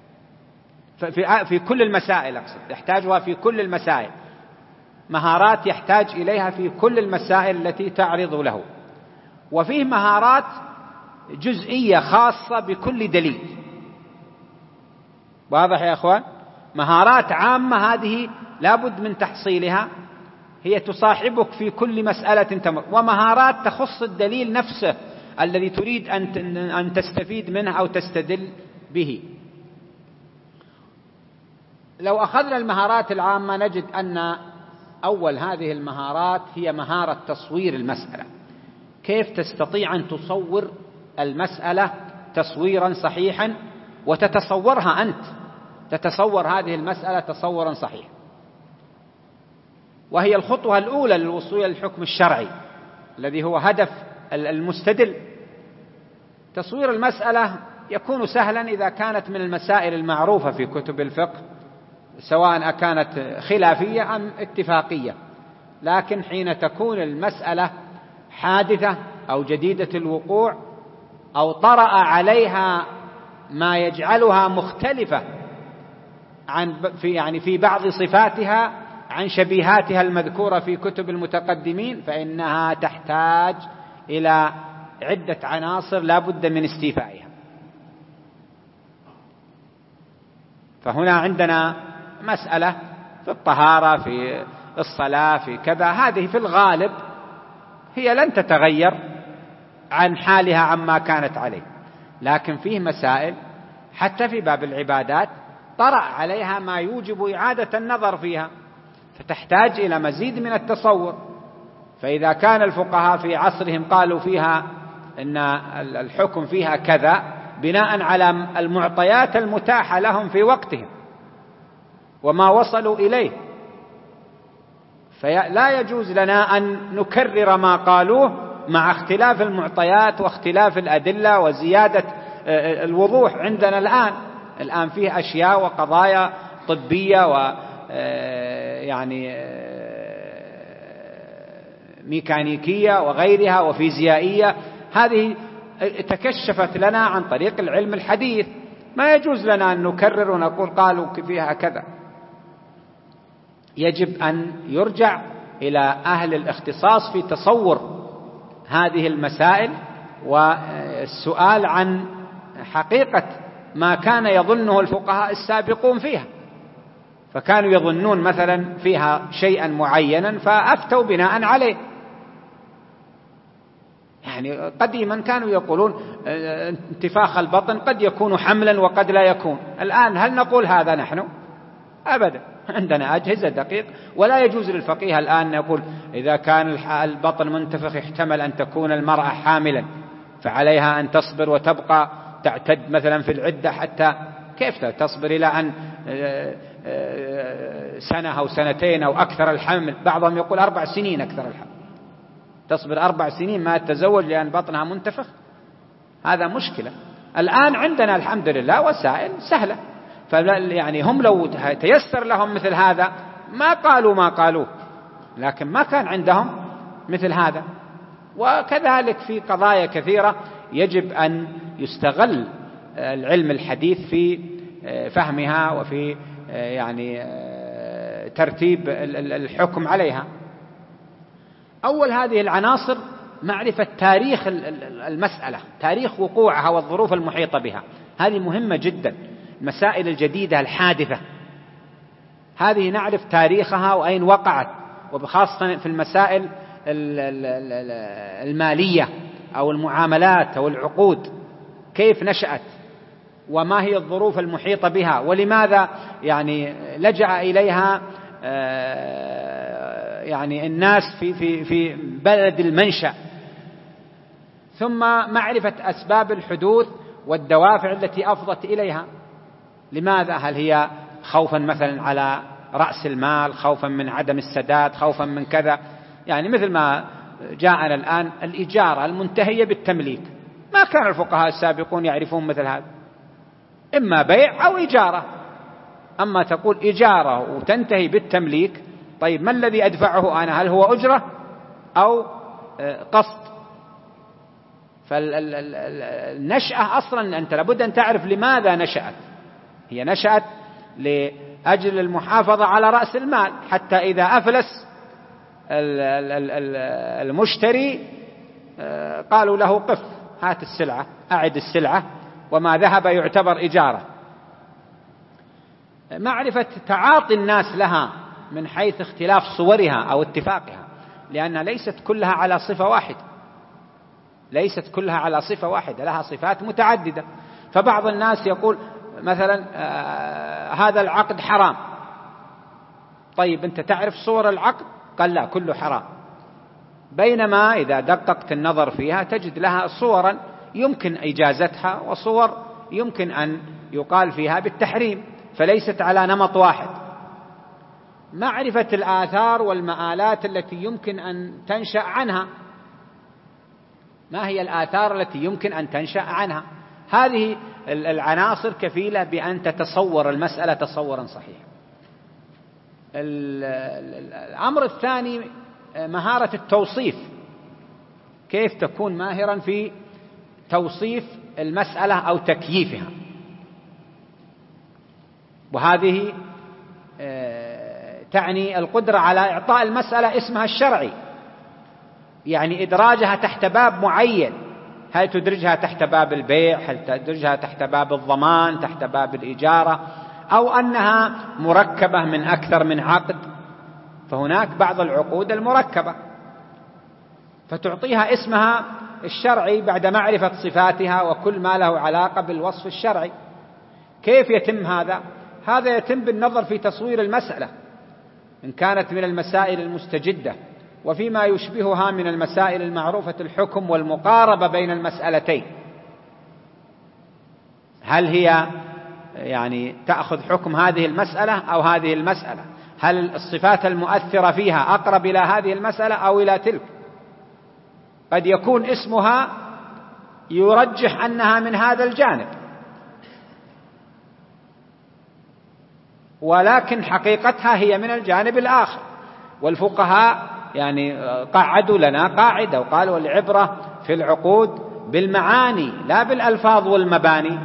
في كل المسائل، أقصد يحتاجها في كل المسائل، مهارات يحتاج إليها في كل المسائل التي تعرض له. وفيه مهارات جزئية خاصة بكل دليل. واضح يا أخوان؟ مهارات عامة هذه لابد من تحصيلها، هي تصاحبك في كل مسألة تمر. ومهارات تخص الدليل نفسه الذي تريد أن تستفيد منه أو تستدل به. لو أخذنا المهارات العامة نجد أن أول هذه المهارات هي مهارة تصوير المسألة. كيف تستطيع أن تصور المسألة تصويرا صحيحا وتتصورها أنت، تتصور هذه المسألة تصورا صحيحا، وهي الخطوة الأولى للوصول إلى الحكم الشرعي الذي هو هدف المستدل. تصوير المسألة يكون سهلا إذا كانت من المسائل المعروفة في كتب الفقه، سواء كانت خلافية أم اتفاقية. لكن حين تكون المسألة حادثة أو جديدة الوقوع أو طرأ عليها ما يجعلها مختلفة في بعض صفاتها عن شبيهاتها المذكورة في كتب المتقدمين، فإنها تحتاج إلى عدة عناصر لا بد من استيفائها. فهنا عندنا مسألة في الطهارة، في الصلاة، في كذا، هذه في الغالب هي لن تتغير عن حالها عما كانت عليه، لكن فيه مسائل حتى في باب العبادات طرأ عليها ما يوجب إعادة النظر فيها، فتحتاج إلى مزيد من التصور. فإذا كان الفقهاء في عصرهم قالوا فيها إن الحكم فيها كذا بناء على المعطيات المتاحة لهم في وقتهم وما وصلوا إليه، فلا يجوز لنا أن نكرر ما قالوه مع اختلاف المعطيات واختلاف الأدلة وزيادة الوضوح. عندنا الآن فيه أشياء وقضايا طبية ويعني ميكانيكية وغيرها وفيزيائية، هذه تكشفت لنا عن طريق العلم الحديث، ما يجوز لنا أن نكرر ونقول قالوا فيها كذا. يجب أن يرجع إلى أهل الاختصاص في تصور هذه المسائل والسؤال عن حقيقة ما كان يظنه الفقهاء السابقون فيها، فكانوا يظنون مثلا فيها شيئا معينا فأفتوا بناء عليه. يعني قديما كانوا يقولون انتفاخ البطن قد يكون حملا وقد لا يكون. الآن هل نقول هذا نحن؟ أبدا، عندنا أجهزة دقيق، ولا يجوز للفقيه الآن يقول إذا كان البطن منتفخ يحتمل أن تكون المرأة حاملا فعليها أن تصبر وتبقى تعتد مثلا في العدة، حتى كيف تصبر إلى أن سنة أو سنتين أو أكثر الحمل؟ بعضهم يقول 4 سنين أكثر الحمل، تصبر 4 سنين ما تتزوج لأن بطنها منتفخ؟ هذا مشكلة. الآن عندنا الحمد لله وسائل سهلة، يعني هم لو تيسر لهم مثل هذا ما قالوا ما قالوه، لكن ما كان عندهم مثل هذا. وكذلك في قضايا كثيرة يجب أن يستغل العلم الحديث في فهمها وفي يعني ترتيب الحكم عليها. أول هذه العناصر معرفة تاريخ المسألة، تاريخ وقوعها والظروف المحيطة بها، هذه مهمة جدا. المسائل الجديدة الحادثة هذه نعرف تاريخها وأين وقعت، وبخاصة في المسائل المالية أو المعاملات أو العقود، كيف نشأت وما هي الظروف المحيطة بها ولماذا يعني لجأ إليها يعني الناس في بلد المنشأ. ثم معرفة أسباب الحدوث والدوافع التي أفضت إليها. لماذا؟ هل هي خوفا مثلا على رأس المال، خوفا من عدم السداد، خوفا من كذا؟ يعني مثل ما جاءنا الآن الإجارة المنتهية بالتمليك، ما كان الفقهاء السابقون يعرفون مثل هذا، إما بيع أو إجارة. أما تقول إجارة وتنتهي بالتمليك، طيب ما الذي أدفعه أنا؟ هل هو أجرة أو قسط؟ فالنشأة أصلا أنت لابد أن تعرف لماذا نشأت. هي نشأت لأجل المحافظة على رأس المال، حتى إذا أفلس المشتري قالوا له قف، هات السلعة، أعد السلعة، وما ذهب يعتبر إجارة. معرفة تعاطي الناس لها من حيث اختلاف صورها أو اتفاقها، لأن ليست كلها على صفة واحدة، ليست كلها على صفة واحدة، لها صفات متعددة. فبعض الناس يقول مثلا هذا العقد حرام. طيب أنت تعرف صور العقد؟ قال لا، كله حرام. بينما إذا دققت النظر فيها تجد لها صورا يمكن إجازتها وصور يمكن أن يقال فيها بالتحريم، فليست على نمط واحد. معرفة الآثار والمآلات التي يمكن أن تنشأ عنها. ما هي الآثار التي يمكن أن تنشأ عنها؟ هذه العناصر كفيلة بأن تتصور المسألة تصورا صحيحا. الأمر الثاني مهارة التوصيف، كيف تكون ماهرا في توصيف المسألة أو تكييفها. وهذه تعني القدرة على إعطاء المسألة اسمها الشرعي، يعني إدراجها تحت باب معين. هل تدرجها تحت باب البيع؟ هل تدرجها تحت باب الضمان، تحت باب الإجارة، أو أنها مركبة من أكثر من عقد؟ فهناك بعض العقود المركبة فتعطيها اسمها الشرعي بعد معرفة صفاتها وكل ما له علاقة بالوصف الشرعي. كيف يتم هذا؟ هذا يتم بالنظر في تصوير المسألة إن كانت من المسائل المستجدة، وفيما يشبهها من المسائل المعروفة الحكم والمقاربة بين المسألتين. هل هي يعني تأخذ حكم هذه المسألة أو هذه المسألة؟ هل الصفات المؤثرة فيها أقرب إلى هذه المسألة أو إلى تلك؟ قد يكون اسمها يرجح أنها من هذا الجانب، ولكن حقيقتها هي من الجانب الآخر. والفقهاء يعني قعدوا لنا قاعدة وقالوا العبرة في العقود بالمعاني لا بالألفاظ والمباني.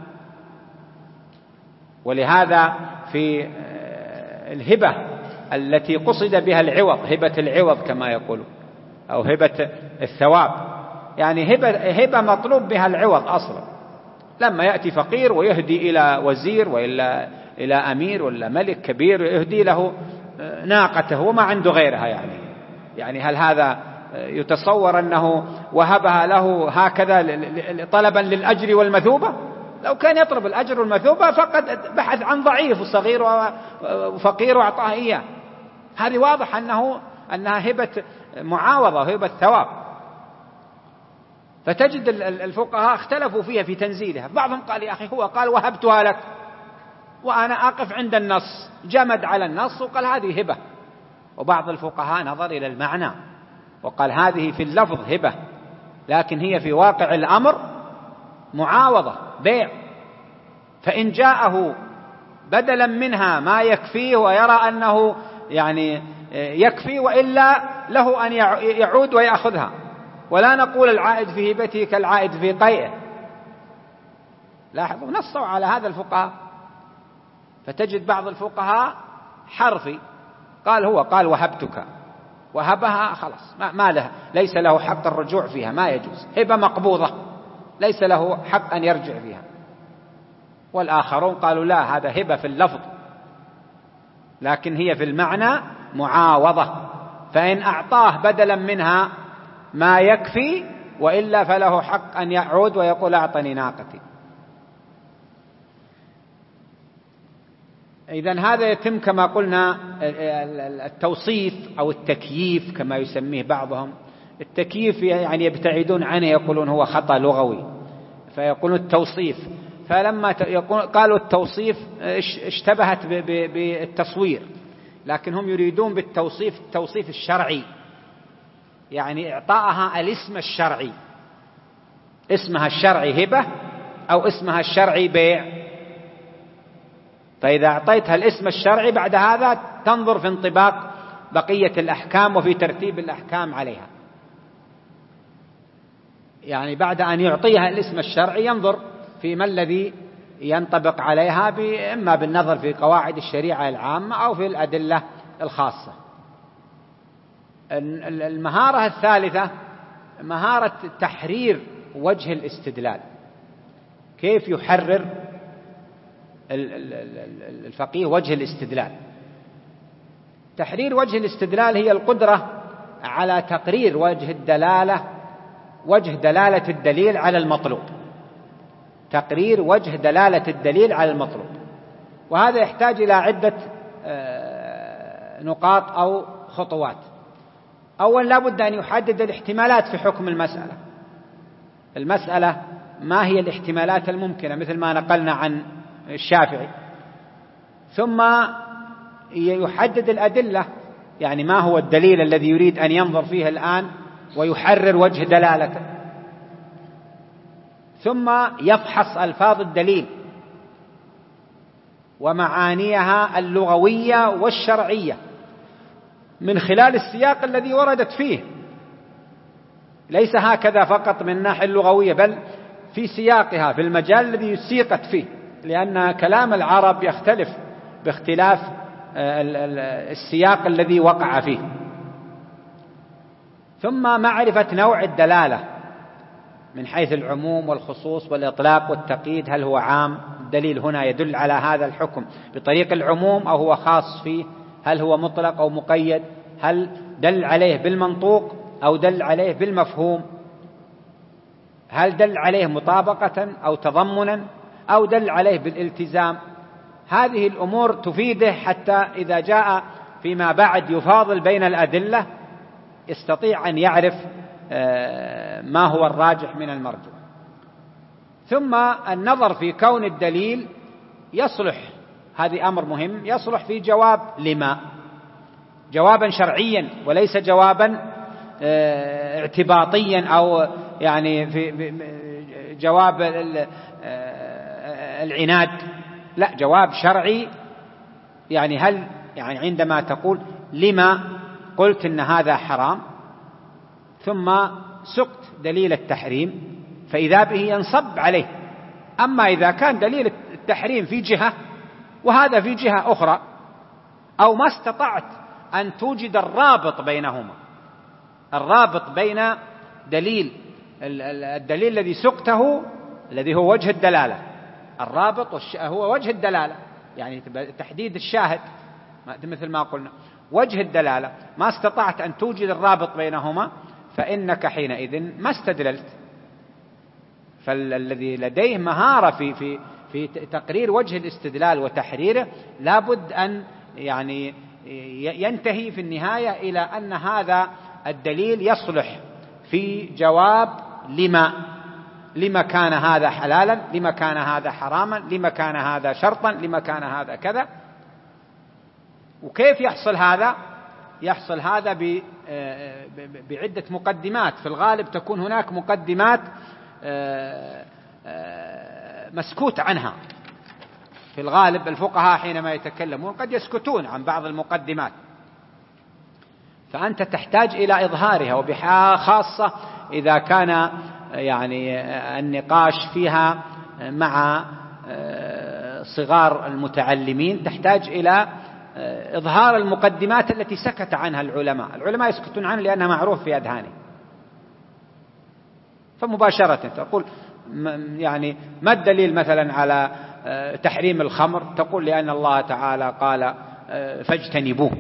ولهذا في الهبة التي قصد بها العوض، هبة العوض كما يقولون، أو هبة الثواب، يعني هبة مطلوب بها العوض أصلا. لما يأتي فقير ويهدي إلى وزير وإلى أمير ولا ملك كبير يهدي له ناقته وما عنده غيرها، يعني هل هذا يتصور أنه وهبها له هكذا طلبا للأجر والمثوبة؟ لو كان يطلب الأجر والمثوبة فقد بحث عن ضعيف وصغير وفقير وأعطاه إياه. هذه واضح أنها هبة معاوضة وهبة ثواب. فتجد الفقهاء اختلفوا فيها في تنزيلها. بعضهم قال يا أخي هو قال وهبتها لك وأنا أقف عند النص، جمد على النص وقال هذه هبة. وبعض الفقهاء نظر إلى المعنى وقال هذه في اللفظ هبة، لكن هي في واقع الأمر معاوضة، بيع. فإن جاءه بدلا منها ما يكفيه ويرى أنه يعني يكفي، وإلا له أن يعود ويأخذها. ولا نقول العائد في هبته كالعائد في قيئه. لاحظوا نصوا على هذا الفقهاء. فتجد بعض الفقهاء حرفي، قال هو قال وهبتك، وهبها خلاص ما له، ليس له حق الرجوع فيها، ما يجوز، هبة مقبوضة ليس له حق أن يرجع فيها. والآخرون قالوا لا، هذا هبة في اللفظ لكن هي في المعنى معاوضة، فإن أعطاه بدلا منها ما يكفي، وإلا فله حق أن يعود ويقول أعطني ناقتي. إذن هذا يتم كما قلنا التوصيف أو التكييف كما يسميه بعضهم. التكييف يعني يبتعدون عنه، يقولون هو خطأ لغوي، فيقولون التوصيف. فلما قالوا التوصيف اشتبهت بالتصوير، لكن هم يريدون بالتوصيف التوصيف الشرعي، يعني إعطائها الاسم الشرعي، اسمها الشرعي هبة أو اسمها الشرعي بيع. فإذا أعطيتها الاسم الشرعي بعد هذا تنظر في انطباق بقية الأحكام وفي ترتيب الأحكام عليها. يعني بعد أن يعطيها الاسم الشرعي ينظر في ما الذي ينطبق عليها، إما بالنظر في قواعد الشريعة العامة أو في الأدلة الخاصة. المهارة الثالثة مهارة تحرير وجه الاستدلال. كيف يحرر الفقيه وجه الاستدلال؟ تحرير وجه الاستدلال هي القدرة على تقرير وجه دلالة الدليل على المطلوب، تقرير وجه دلالة الدليل على المطلوب. وهذا يحتاج إلى عدة نقاط أو خطوات. أولا لا بد أن يحدد الاحتمالات في حكم المسألة ما هي الاحتمالات الممكنة، مثل ما نقلنا عن الشافعي. ثم يحدد الأدلة، يعني ما هو الدليل الذي يريد أن ينظر فيه الآن ويحرر وجه دلالته. ثم يفحص ألفاظ الدليل ومعانيها اللغوية والشرعية من خلال السياق الذي وردت فيه، ليس هكذا فقط من الناحية اللغوية، بل في سياقها في المجال الذي سيقت فيه، لأن كلام العرب يختلف باختلاف السياق الذي وقع فيه. ثم معرفة نوع الدلالة من حيث العموم والخصوص والإطلاق والتقييد، هل هو عام؟ الدليل هنا يدل على هذا الحكم بطريق العموم أو هو خاص فيه؟ هل هو مطلق أو مقيد؟ هل دل عليه بالمنطوق أو دل عليه بالمفهوم؟ هل دل عليه مطابقة أو تضمنا أو دل عليه بالالتزام؟ هذه الأمور تفيده حتى إذا جاء فيما بعد يفاضل بين الأدلة يستطيع أن يعرف ما هو الراجح من المرجوح. ثم النظر في كون الدليل يصلح، هذا أمر مهم، يصلح في جواب لما، جوابا شرعيا وليس جوابا اعتباطيا أو يعني في جواب العناد، لا، جواب شرعي. يعني هل يعني عندما تقول لما قلت إن هذا حرام، ثم سقت دليل التحريم، فإذا به ينصب عليه. أما إذا كان دليل التحريم في جهة وهذا في جهة أخرى، أو ما استطعت أن توجد الرابط بينهما، الرابط بين الدليل الذي سقته الذي هو وجه الدلالة، الرابط هو وجه الدلالة، يعني تحديد الشاهد مثل ما قلنا وجه الدلالة، ما استطعت أن توجد الرابط بينهما فإنك حينئذ ما استدللت. فالذي لديه مهارة في تقرير وجه الاستدلال وتحريره لابد أن يعني ينتهي في النهاية إلى أن هذا الدليل يصلح في جواب لما كان هذا حلالا، لما كان هذا حراما، لما كان هذا شرطا، لما كان هذا كذا. وكيف يحصل هذا؟ يحصل هذا بعدة مقدمات. في الغالب تكون هناك مقدمات مسكوت عنها. في الغالب الفقهاء حينما يتكلمون قد يسكتون عن بعض المقدمات، فأنت تحتاج إلى إظهارها، وبخاصة إذا كان يعني النقاش فيها مع صغار المتعلمين، تحتاج إلى إظهار المقدمات التي سكت عنها العلماء يسكتون عنها لأنها معروف في أذهانهم. فمباشرة تقول يعني ما الدليل مثلا على تحريم الخمر؟ تقول لأن الله تعالى قال فاجتنبوه.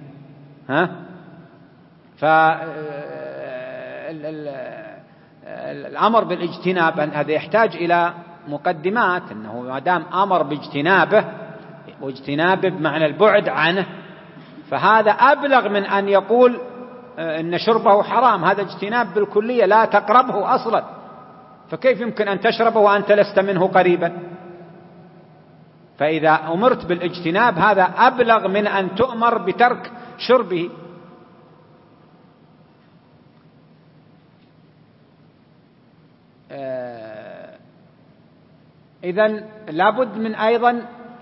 فالأمر بالاجتناب هذا يحتاج إلى مقدمات، أنه ما دام أمر باجتنابه، واجتنابه بمعنى البعد عنه، فهذا أبلغ من أن يقول إن شربه حرام. هذا اجتناب بالكلية، لا تقربه أصلا، فكيف يمكن أن تشربه وأنت لست منه قريبا؟ فإذا أمرت بالاجتناب هذا أبلغ من أن تؤمر بترك شربه. إذن لابد من أيضا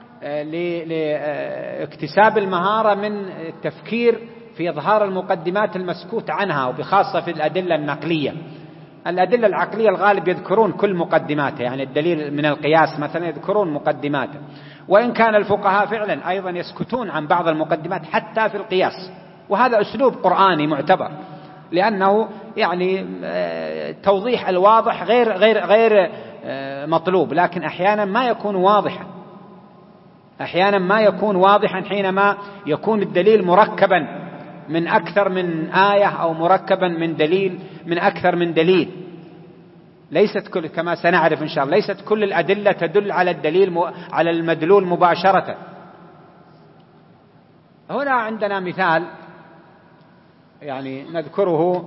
لاكتساب المهارة من التفكير في إظهار المقدمات المسكوت عنها، وبخاصة في الأدلة النقلية. الأدلة العقلية الغالب يذكرون كل مقدماته، يعني الدليل من القياس مثلا يذكرون مقدماته، وإن كان الفقهاء فعلا أيضا يسكتون عن بعض المقدمات حتى في القياس، وهذا أسلوب قرآني معتبر، لأنه يعني توضيح الواضح غير مطلوب، لكن أحيانا ما يكون واضحا، أحيانا ما يكون واضحا حينما يكون الدليل مركبا من أكثر من آية، أو مركبا من دليل من أكثر من دليل. ليست كل، كما سنعرف إن شاء الله، ليست كل الأدلة تدل على الدليل على المدلول مباشرة. هنا عندنا مثال يعني نذكره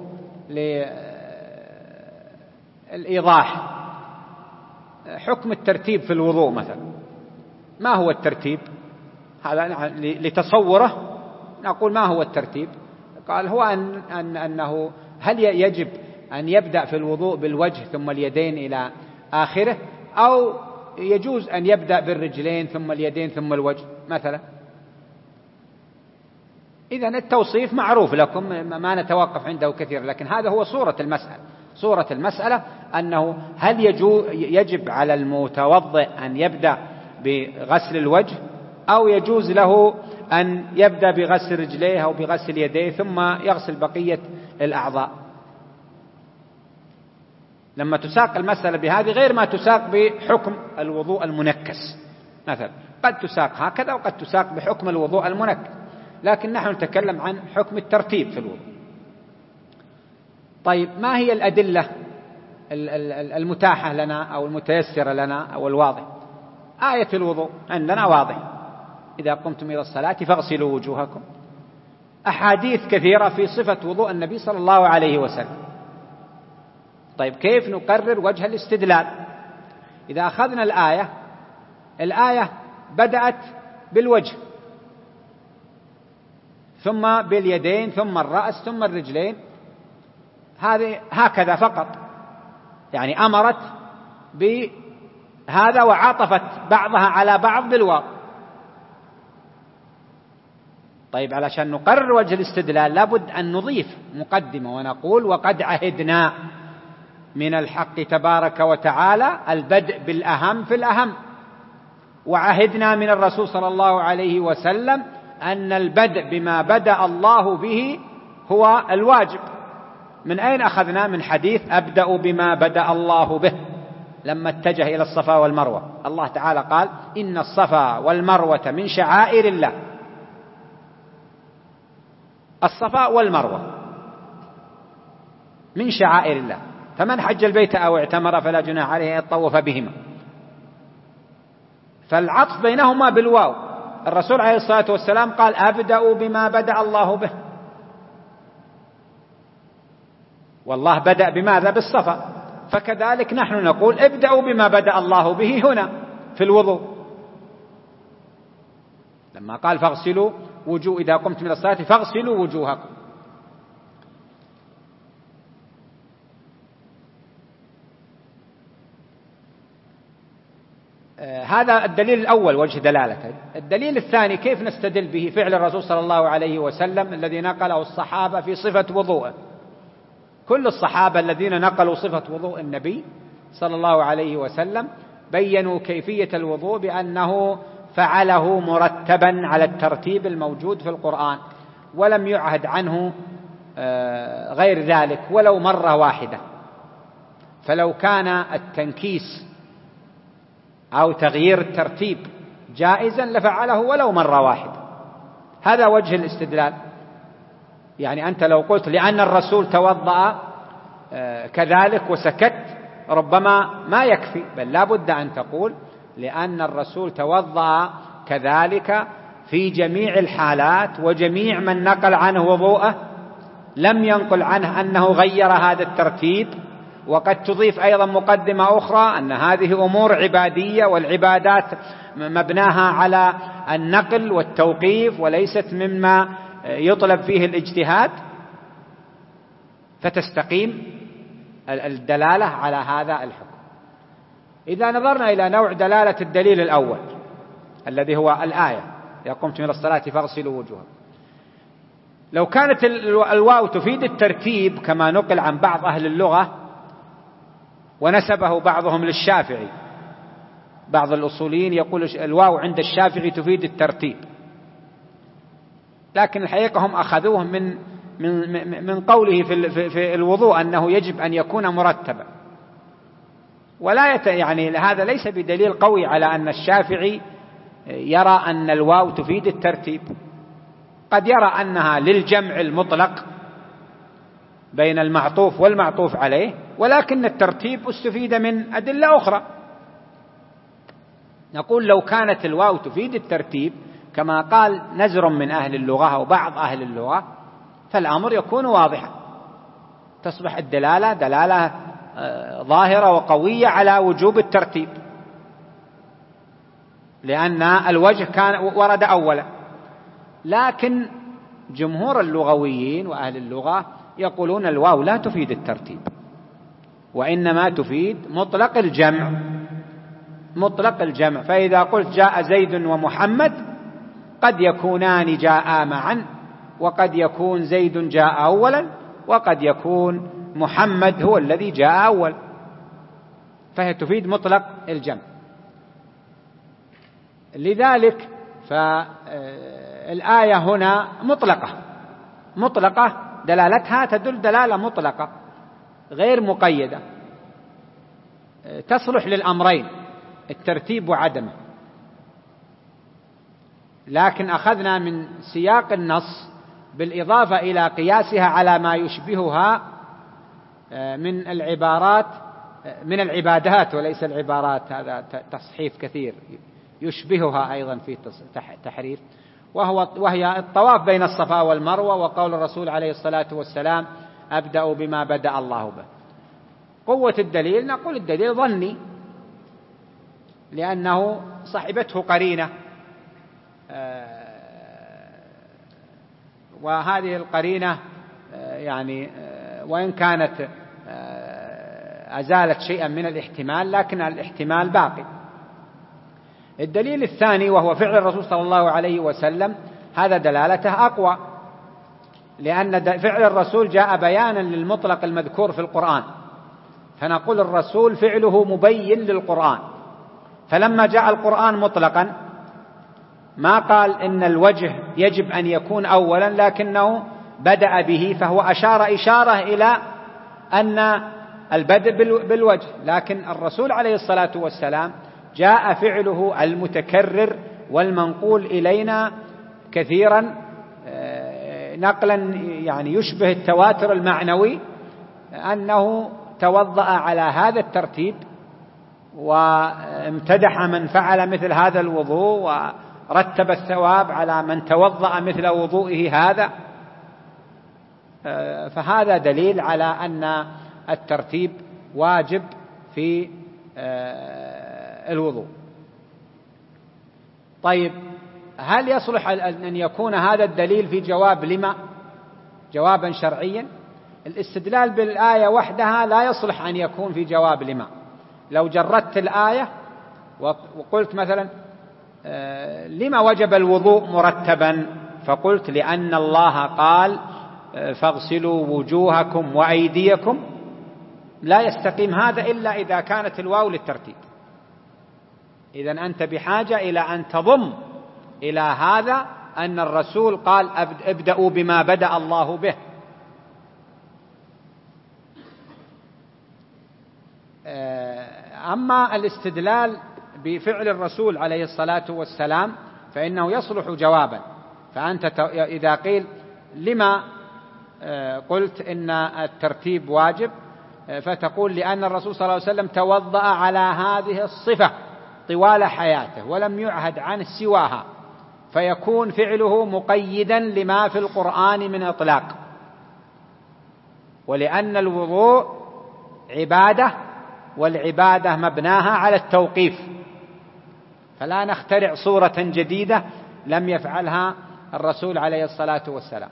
للإيضاح. حكم الترتيب في الوضوء مثلا، ما هو الترتيب؟ هذا لتصوره نقول ما هو الترتيب؟ قال هو أنه هل يجب أن يبدأ في الوضوء بالوجه ثم اليدين إلى آخره، أو يجوز أن يبدأ بالرجلين ثم اليدين ثم الوجه مثلا. إذن التوصيف معروف لكم، ما نتوقف عنده كثير، لكن هذا هو صورة المسألة. صورة المسألة أنه هل يجب على المتوضئ أن يبدأ بغسل الوجه، أو يجوز له أن يبدأ بغسل رجليه أو بغسل يديه ثم يغسل بقية الأعضاء. لما تساق المسألة بهذه غير ما تساق بحكم الوضوء المنكس مثلا، قد تساق هكذا وقد تساق بحكم الوضوء المنكس، لكن نحن نتكلم عن حكم الترتيب في الوضوء. طيب ما هي الأدلة المتاحة لنا أو المتيسرة لنا أو الواضح؟ آية الوضوء عندنا واضح، إذا قمتم إلى الصلاة فاغسلوا وجوهكم. أحاديث كثيرة في صفة وضوء النبي صلى الله عليه وسلم. طيب كيف نقرر وجه الاستدلال؟ إذا أخذنا الآية بدأت بالوجه ثم باليدين ثم الرأس ثم الرجلين، هذه هكذا فقط، يعني أمرت بهذا وعاطفت بعضها على بعض بالواو. طيب علشان نقرر وجه الاستدلال لابد أن نضيف مقدمة ونقول وقد عهدنا من الحق تبارك وتعالى البدء بالأهم في الأهم، وعهدنا من الرسول صلى الله عليه وسلم أن البدء بما بدأ الله به هو الواجب. من أين أخذنا؟ من حديث أبدأ بما بدأ الله به لما اتجه إلى الصفا والمروة. الله تعالى قال إن الصفا والمروة من شعائر الله. الصفا والمروة من شعائر الله، فمن حج البيت أو اعتمر فلا جناح عليه أن يطوف بهما. فالعطف بينهما بالواو. الرسول عليه الصلاة والسلام قال أبدأ بما بدأ الله به، والله بدأ بماذا؟ بالصفا. فكذلك نحن نقول ابدأوا بما بدأ الله به هنا في الوضوء، لما قال فاغسلوا وجوه إذا قمتم إلى الصلاة فاغسلوا وجوهكم. هذا الدليل الأول وجه دلالته. الدليل الثاني كيف نستدل به؟ فعل الرسول صلى الله عليه وسلم الذي نقله الصحابة في صفة وضوءه. كل الصحابة الذين نقلوا صفة وضوء النبي صلى الله عليه وسلم بيّنوا كيفية الوضوء بأنه فعله مرتبا على الترتيب الموجود في القرآن، ولم يعهد عنه غير ذلك ولو مرة واحدة. فلو كان التنكيس أو تغيير الترتيب جائزا لفعله ولو مرة واحدة. هذا وجه الاستدلال. يعني أنت لو قلت لأن الرسول توضأ كذلك وسكت ربما ما يكفي، بل لا بد أن تقول لأن الرسول توضأ كذلك في جميع الحالات، وجميع من نقل عنه وضوءه لم ينقل عنه أنه غير هذا الترتيب. وقد تضيف أيضا مقدمة أخرى أن هذه أمور عبادية، والعبادات مبناها على النقل والتوقيف وليست مما يطلب فيه الاجتهاد، فتستقيم الدلالة على هذا الحكم. إذا نظرنا إلى نوع دلالة الدليل الأول الذي هو الآية إذا قمتم إلى الصلاة فاغسلوا وجوهكم، لو كانت الواو تفيد الترتيب كما نقل عن بعض أهل اللغة ونسبه بعضهم للشافعي، بعض الأصوليين يقول الواو عند الشافعي تفيد الترتيب، لكن الحقيقة هم أخذوه من قوله في الوضوء أنه يجب أن يكون مرتبا، ولا يعني هذا ليس بدليل قوي على أن الشافعي يرى أن الواو تفيد الترتيب. قد يرى أنها للجمع المطلق بين المعطوف والمعطوف عليه، ولكن الترتيب استفيد من أدلة أخرى. نقول لو كانت الواو تفيد الترتيب كما قال نزر من أهل اللغة أو بعض أهل اللغة، فالأمر يكون واضحا، تصبح الدلالة دلالة ظاهرة وقوية على وجوب الترتيب، لأن الوجه كان ورد أولا. لكن جمهور اللغويين وأهل اللغة يقولون الواو لا تفيد الترتيب، وإنما تفيد مطلق الجمع، مطلق الجمع. فإذا قلت جاء زيد ومحمد قد يكونان جاء معا، وقد يكون زيد جاء أولا، وقد يكون محمد هو الذي جاء أول، فهي تفيد مطلق الجمع. لذلك فالآية هنا مطلقة دلالتها تدل دلالة مطلقة غير مقيدة، تصلح للأمرين الترتيب وعدمه. لكن أخذنا من سياق النص بالإضافة إلى قياسها على ما يشبهها من العبارات من العبادات وليس العبارات، هذا تصحيف كثير، يشبهها أيضا في تحريف، وهي الطواف بين الصفا والمروة، وقول الرسول عليه الصلاة والسلام أبدأ بما بدأ الله به. قوة الدليل نقول الدليل ظني، لأنه صحبته قرينة، وهذه القرينة يعني وإن كانت أزالت شيئا من الاحتمال لكن الاحتمال باقي. الدليل الثاني وهو فعل الرسول صلى الله عليه وسلم، هذا دلالته أقوى، لأن فعل الرسول جاء بيانا للمطلق المذكور في القرآن، فنقول الرسول فعله مبين للقرآن. فلما جاء القرآن مطلقا ما قال إن الوجه يجب أن يكون أولا، لكنه بدأ به، فهو أشار إشارة إلى أن البدء بالوجه. لكن الرسول عليه الصلاة والسلام جاء فعله المتكرر والمنقول إلينا كثيرا نقلا يعني يشبه التواتر المعنوي، أنه توضأ على هذا الترتيب وامتدح من فعل مثل هذا الوضوء ورتب الثواب على من توضأ مثل وضوئه هذا. فهذا دليل على أن الترتيب واجب في الوضوء. طيب، هل يصلح أن يكون هذا الدليل في جواب لما جوابا شرعيا؟ الاستدلال بالآية وحدها لا يصلح أن يكون في جواب لما. لو جردت الآية وقلت مثلا لما وجب الوضوء مرتبا، فقلت لأن الله قال فاغسلوا وجوهكم وأيديكم، لا يستقيم هذا إلا إذا كانت الواو للترتيب. إذن أنت بحاجة إلى أن تضم إلى هذا أن الرسول قال ابدأوا بما بدأ الله به. أما الاستدلال بفعل الرسول عليه الصلاة والسلام فإنه يصلح جوابا. فأنت إذا قيل لما قلت إن الترتيب واجب، فتقول لأن الرسول صلى الله عليه وسلم توضأ على هذه الصفة طوال حياته ولم يعهد عنه سواها، فيكون فعله مقيدا لما في القرآن من إطلاق. ولأن الوضوء عبادة، والعبادة مبناها على التوقيف، فلا نخترع صورة جديدة لم يفعلها الرسول عليه الصلاة والسلام.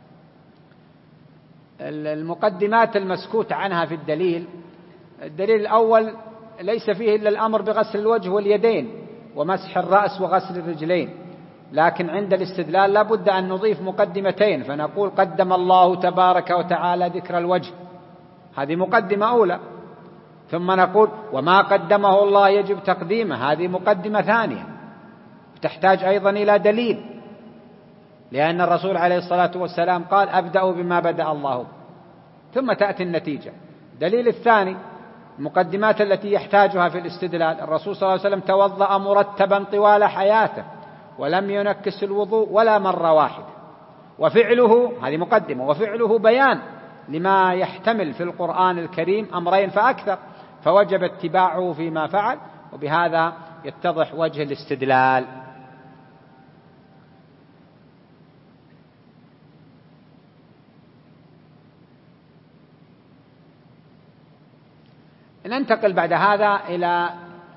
المقدمات المسكوت عنها في الدليل الأول ليس فيه إلا الأمر بغسل الوجه واليدين ومسح الرأس وغسل الرجلين، لكن عند الاستدلال لا بد أن نضيف مقدمتين، فنقول قدم الله تبارك وتعالى ذكر الوجه، هذه مقدمة أولى، ثم نقول وما قدمه الله يجب تقديمه، هذه مقدمة ثانية تحتاج أيضا إلى دليل، لأن الرسول عليه الصلاة والسلام قال أبدأوا بما بدأ الله، ثم تأتي النتيجة. دليل الثاني المقدمات التي يحتاجها في الاستدلال، الرسول صلى الله عليه وسلم توضأ مرتبا طوال حياته ولم ينكس الوضوء ولا مرة واحدة، وفعله هذه مقدمة، وفعله بيان لما يحتمل في القرآن الكريم أمرين فأكثر، فوجب اتباعه فيما فعل، وبهذا يتضح وجه الاستدلال. ننتقل بعد هذا إلى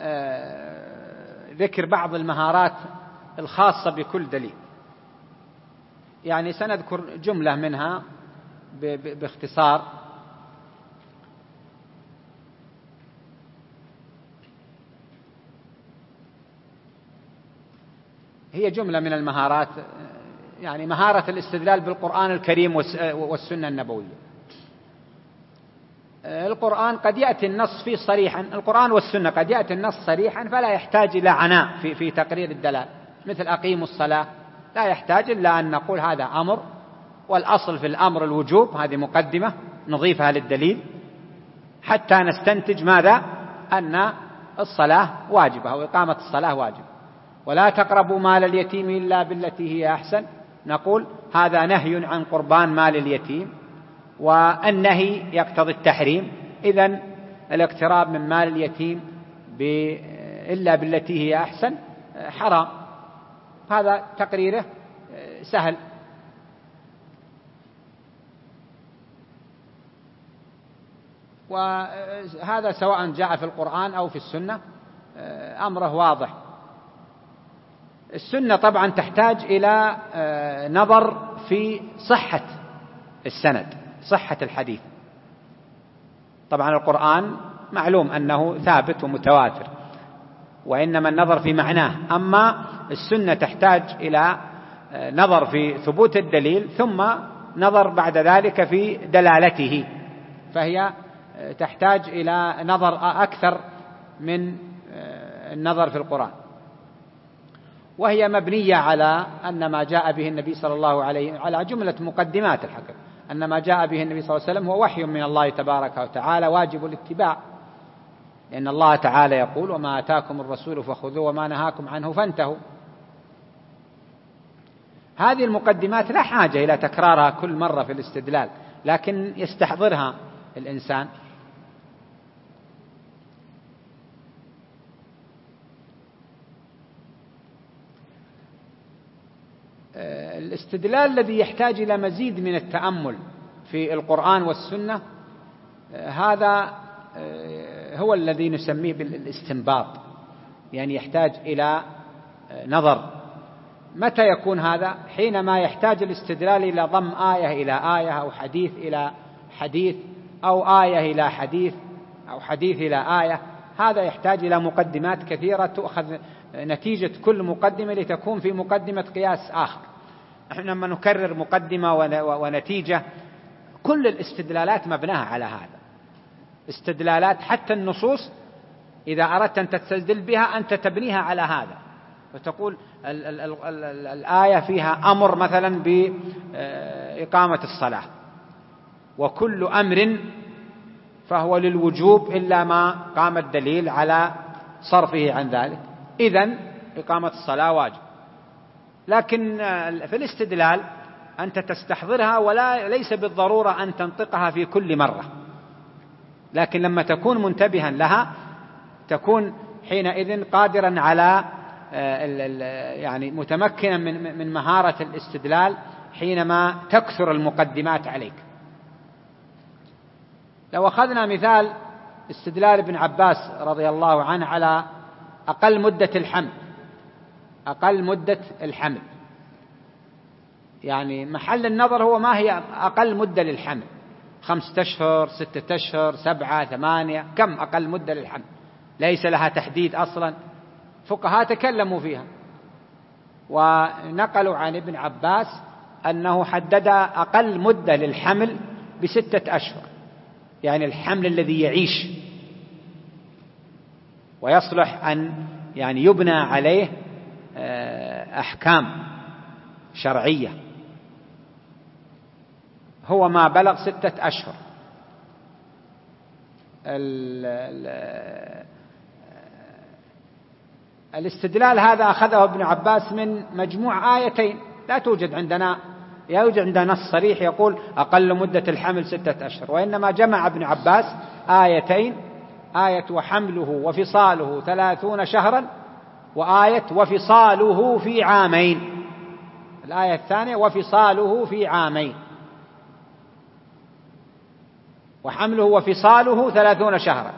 ذكر بعض المهارات الخاصة بكل دليل، يعني سنذكر جملة منها باختصار. هي جملة من المهارات، يعني مهارة الاستدلال بالقرآن الكريم والسنة النبوية. القرآن قد يأتي النص فيه صريحا، القرآن والسنة قد يأتي النص صريحا فلا يحتاج إلى عناء في تقرير الدلالة، مثل أقيموا الصلاة، لا يحتاج إلا أن نقول هذا أمر، والأصل في الأمر الوجوب، هذه مقدمة نضيفها للدليل حتى نستنتج ماذا؟ أن الصلاة واجبة أو إقامة الصلاة واجبة. ولا تقربوا مال اليتيم إلا بالتي هي أحسن، نقول هذا نهي عن قربان مال اليتيم، والنهي يقتضي التحريم، إذن الاقتراب من مال اليتيم إلا بالتي هي أحسن حرام، هذا تقريره سهل. وهذا سواء جاء في القرآن أو في السنة أمره واضح. السنة طبعا تحتاج إلى نظر في صحة السند، صحة الحديث. طبعا القرآن معلوم أنه ثابت ومتواتر، وإنما النظر في معناه، أما السنة تحتاج إلى نظر في ثبوت الدليل، ثم نظر بعد ذلك في دلالته، فهي تحتاج إلى نظر أكثر من النظر في القرآن، وهي مبنية على أن ما جاء به النبي صلى الله عليه وسلم على جملة مقدمات الحكم، أن ما جاء به النبي صلى الله عليه وسلم هو وحي من الله تبارك وتعالى واجب الاتباع، لأن الله تعالى يقول: وما آتاكم الرسول فخذوه وما نهاكم عنه فانتهوا. هذه المقدمات لا حاجة إلى تكرارها كل مرة في الاستدلال، لكن يستحضرها الإنسان. الاستدلال الذي يحتاج إلى مزيد من التأمل في القرآن والسنة هذا هو الذي نسميه بالاستنباط، يعني يحتاج إلى نظر. متى يكون هذا؟ حينما يحتاج الاستدلال إلى ضم آية إلى آية، أو حديث إلى حديث، أو آية إلى حديث، أو حديث إلى آية. هذا يحتاج إلى مقدمات كثيرة تؤخذ نتيجة كل مقدمة لتكون في مقدمة قياس آخر. نحن لما نكرر مقدمة ونتيجة، كل الاستدلالات مبناها على هذا. استدلالات حتى النصوص إذا أردت أن تستدل بها أنت تبنيها على هذا، فتقول الآية فيها أمر مثلا بإقامة الصلاة، وكل أمر فهو للوجوب إلا ما قام الدليل على صرفه عن ذلك، إذن إقامة الصلاة واجب. لكن في الاستدلال أنت تستحضرها وليس بالضرورة أن تنطقها في كل مرة، لكن لما تكون منتبها لها تكون حينئذ قادرا على يعني متمكنا من مهارة الاستدلال حينما تكثر المقدمات عليك. لو أخذنا مثال استدلال ابن عباس رضي الله عنه على أقل مدة الحمل، أقل مدة الحمل، يعني محل النظر هو ما هي أقل مدة للحمل، 5 أشهر، 6 أشهر، 7، 8، كم أقل مدة للحمل؟ ليس لها تحديد أصلا، فقهاء تكلموا فيها ونقلوا عن ابن عباس أنه حدد أقل مدة للحمل ب6 أشهر، يعني الحمل الذي يعيش ويصلح أن يعني يبنى عليه أحكام شرعية، هو ما بلغ 6 أشهر. الاستدلال هذا أخذه ابن عباس من مجموع آيتين، لا يوجد عندنا نص صريح يقول أقل مدة الحمل 6 أشهر، وإنما جمع ابن عباس آيتين: آية وحمله وفصاله 30 شهرا، وآية وفصاله في عامين. الآية الثانية وفصاله في عامين، وحمله وفصاله 30 شهرا.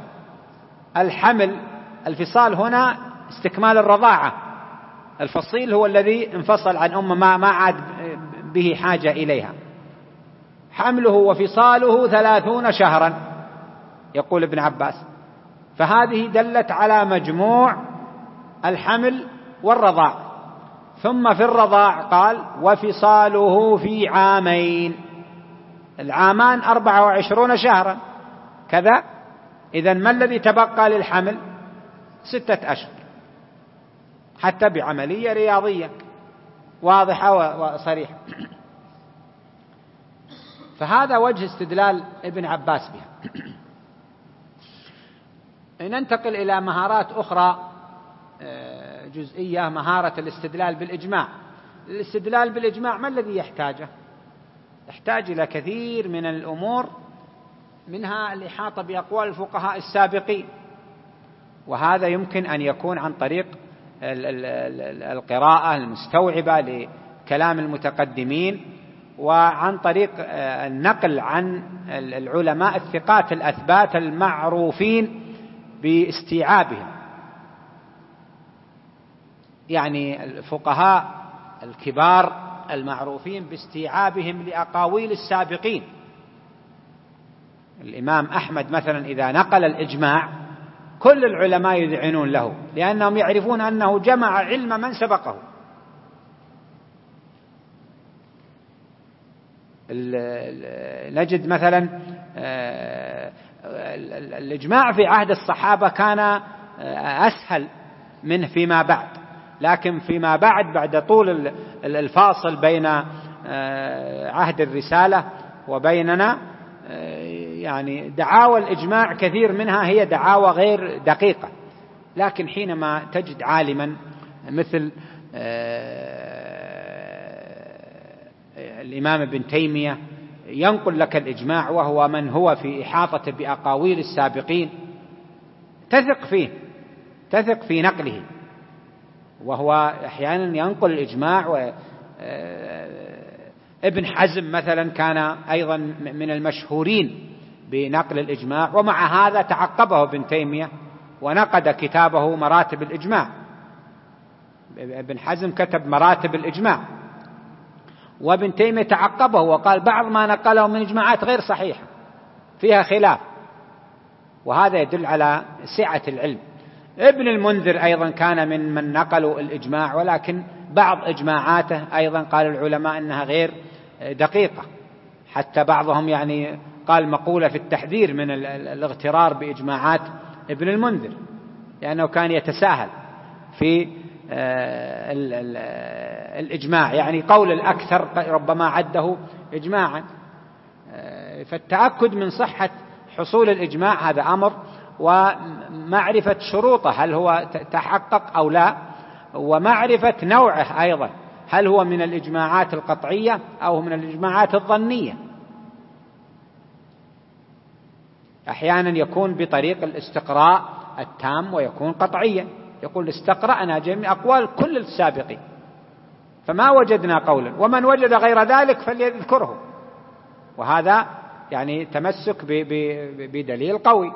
الفصال هنا استكمال الرضاعة، الفصيل هو الذي انفصل عن أمه ما عاد به حاجة إليها. حمله وفصاله 30 شهرا يقول ابن عباس، فهذه دلت على مجموع الحمل والرضاع. ثم في الرضاع قال وفصاله في عامين، العامان 24 شهرا كذا. إذن ما الذي تبقى للحمل؟ 6 أشهر، حتى بعملية رياضية واضحة وصريحة. فهذا وجه استدلال ابن عباس بها. ننتقل إلى مهارات أخرى جزئية، مهارة الاستدلال بالإجماع. الاستدلال بالإجماع ما الذي يحتاجه؟ يحتاج إلى كثير من الأمور، منها الإحاطة بأقوال الفقهاء السابقين، وهذا يمكن أن يكون عن طريق القراءة المستوعبة لكلام المتقدمين، وعن طريق النقل عن العلماء الثقات الأثبات المعروفين باستيعابهم، يعني الفقهاء الكبار المعروفين باستيعابهم لأقاويل السابقين. الإمام أحمد مثلا إذا نقل الإجماع كل العلماء يذعنون له، لأنهم يعرفون أنه جمع علم من سبقه. نجد مثلا الإجماع في عهد الصحابة كان أسهل منه فيما بعد، لكن فيما بعد طول الفاصل بين عهد الرسالة وبيننا، يعني دعاوى الإجماع كثير منها هي دعاوى غير دقيقة. لكن حينما تجد عالما مثل الإمام ابن تيمية ينقل لك الإجماع، وهو من هو في إحاطة بأقاويل السابقين، تثق في نقله، وهو أحيانا ينقل الإجماع. ابن حزم مثلا كان أيضا من المشهورين بنقل الإجماع، ومع هذا تعقبه ابن تيمية ونقد كتابه مراتب الإجماع. ابن حزم كتب مراتب الإجماع، وابن تيمية تعقبه وقال بعض ما نقله من إجماعات غير صحيحة فيها خلاف، وهذا يدل على سعة العلم. ابن المنذر أيضا كان من نقلوا الإجماع، ولكن بعض إجماعاته أيضا قال العلماء أنها غير دقيقة، حتى بعضهم يعني قال مقولة في التحذير من الاغترار بإجماعات ابن المنذر، لأنه كان يتساهل في الإجماع، يعني قول الأكثر ربما عده إجماعا. فالتأكد من صحة حصول الإجماع هذا أمر، ومعرفة شروطه هل هو تحقق أو لا، ومعرفة نوعه أيضا هل هو من الإجماعات القطعية أو من الإجماعات الظنية. أحيانا يكون بطريق الاستقراء التام ويكون قطعيا، يقول استقرأنا جميع أقوال كل السابقين فما وجدنا قولا، ومن وجد غير ذلك فليذكره، وهذا يعني تمسك بدليل قوي.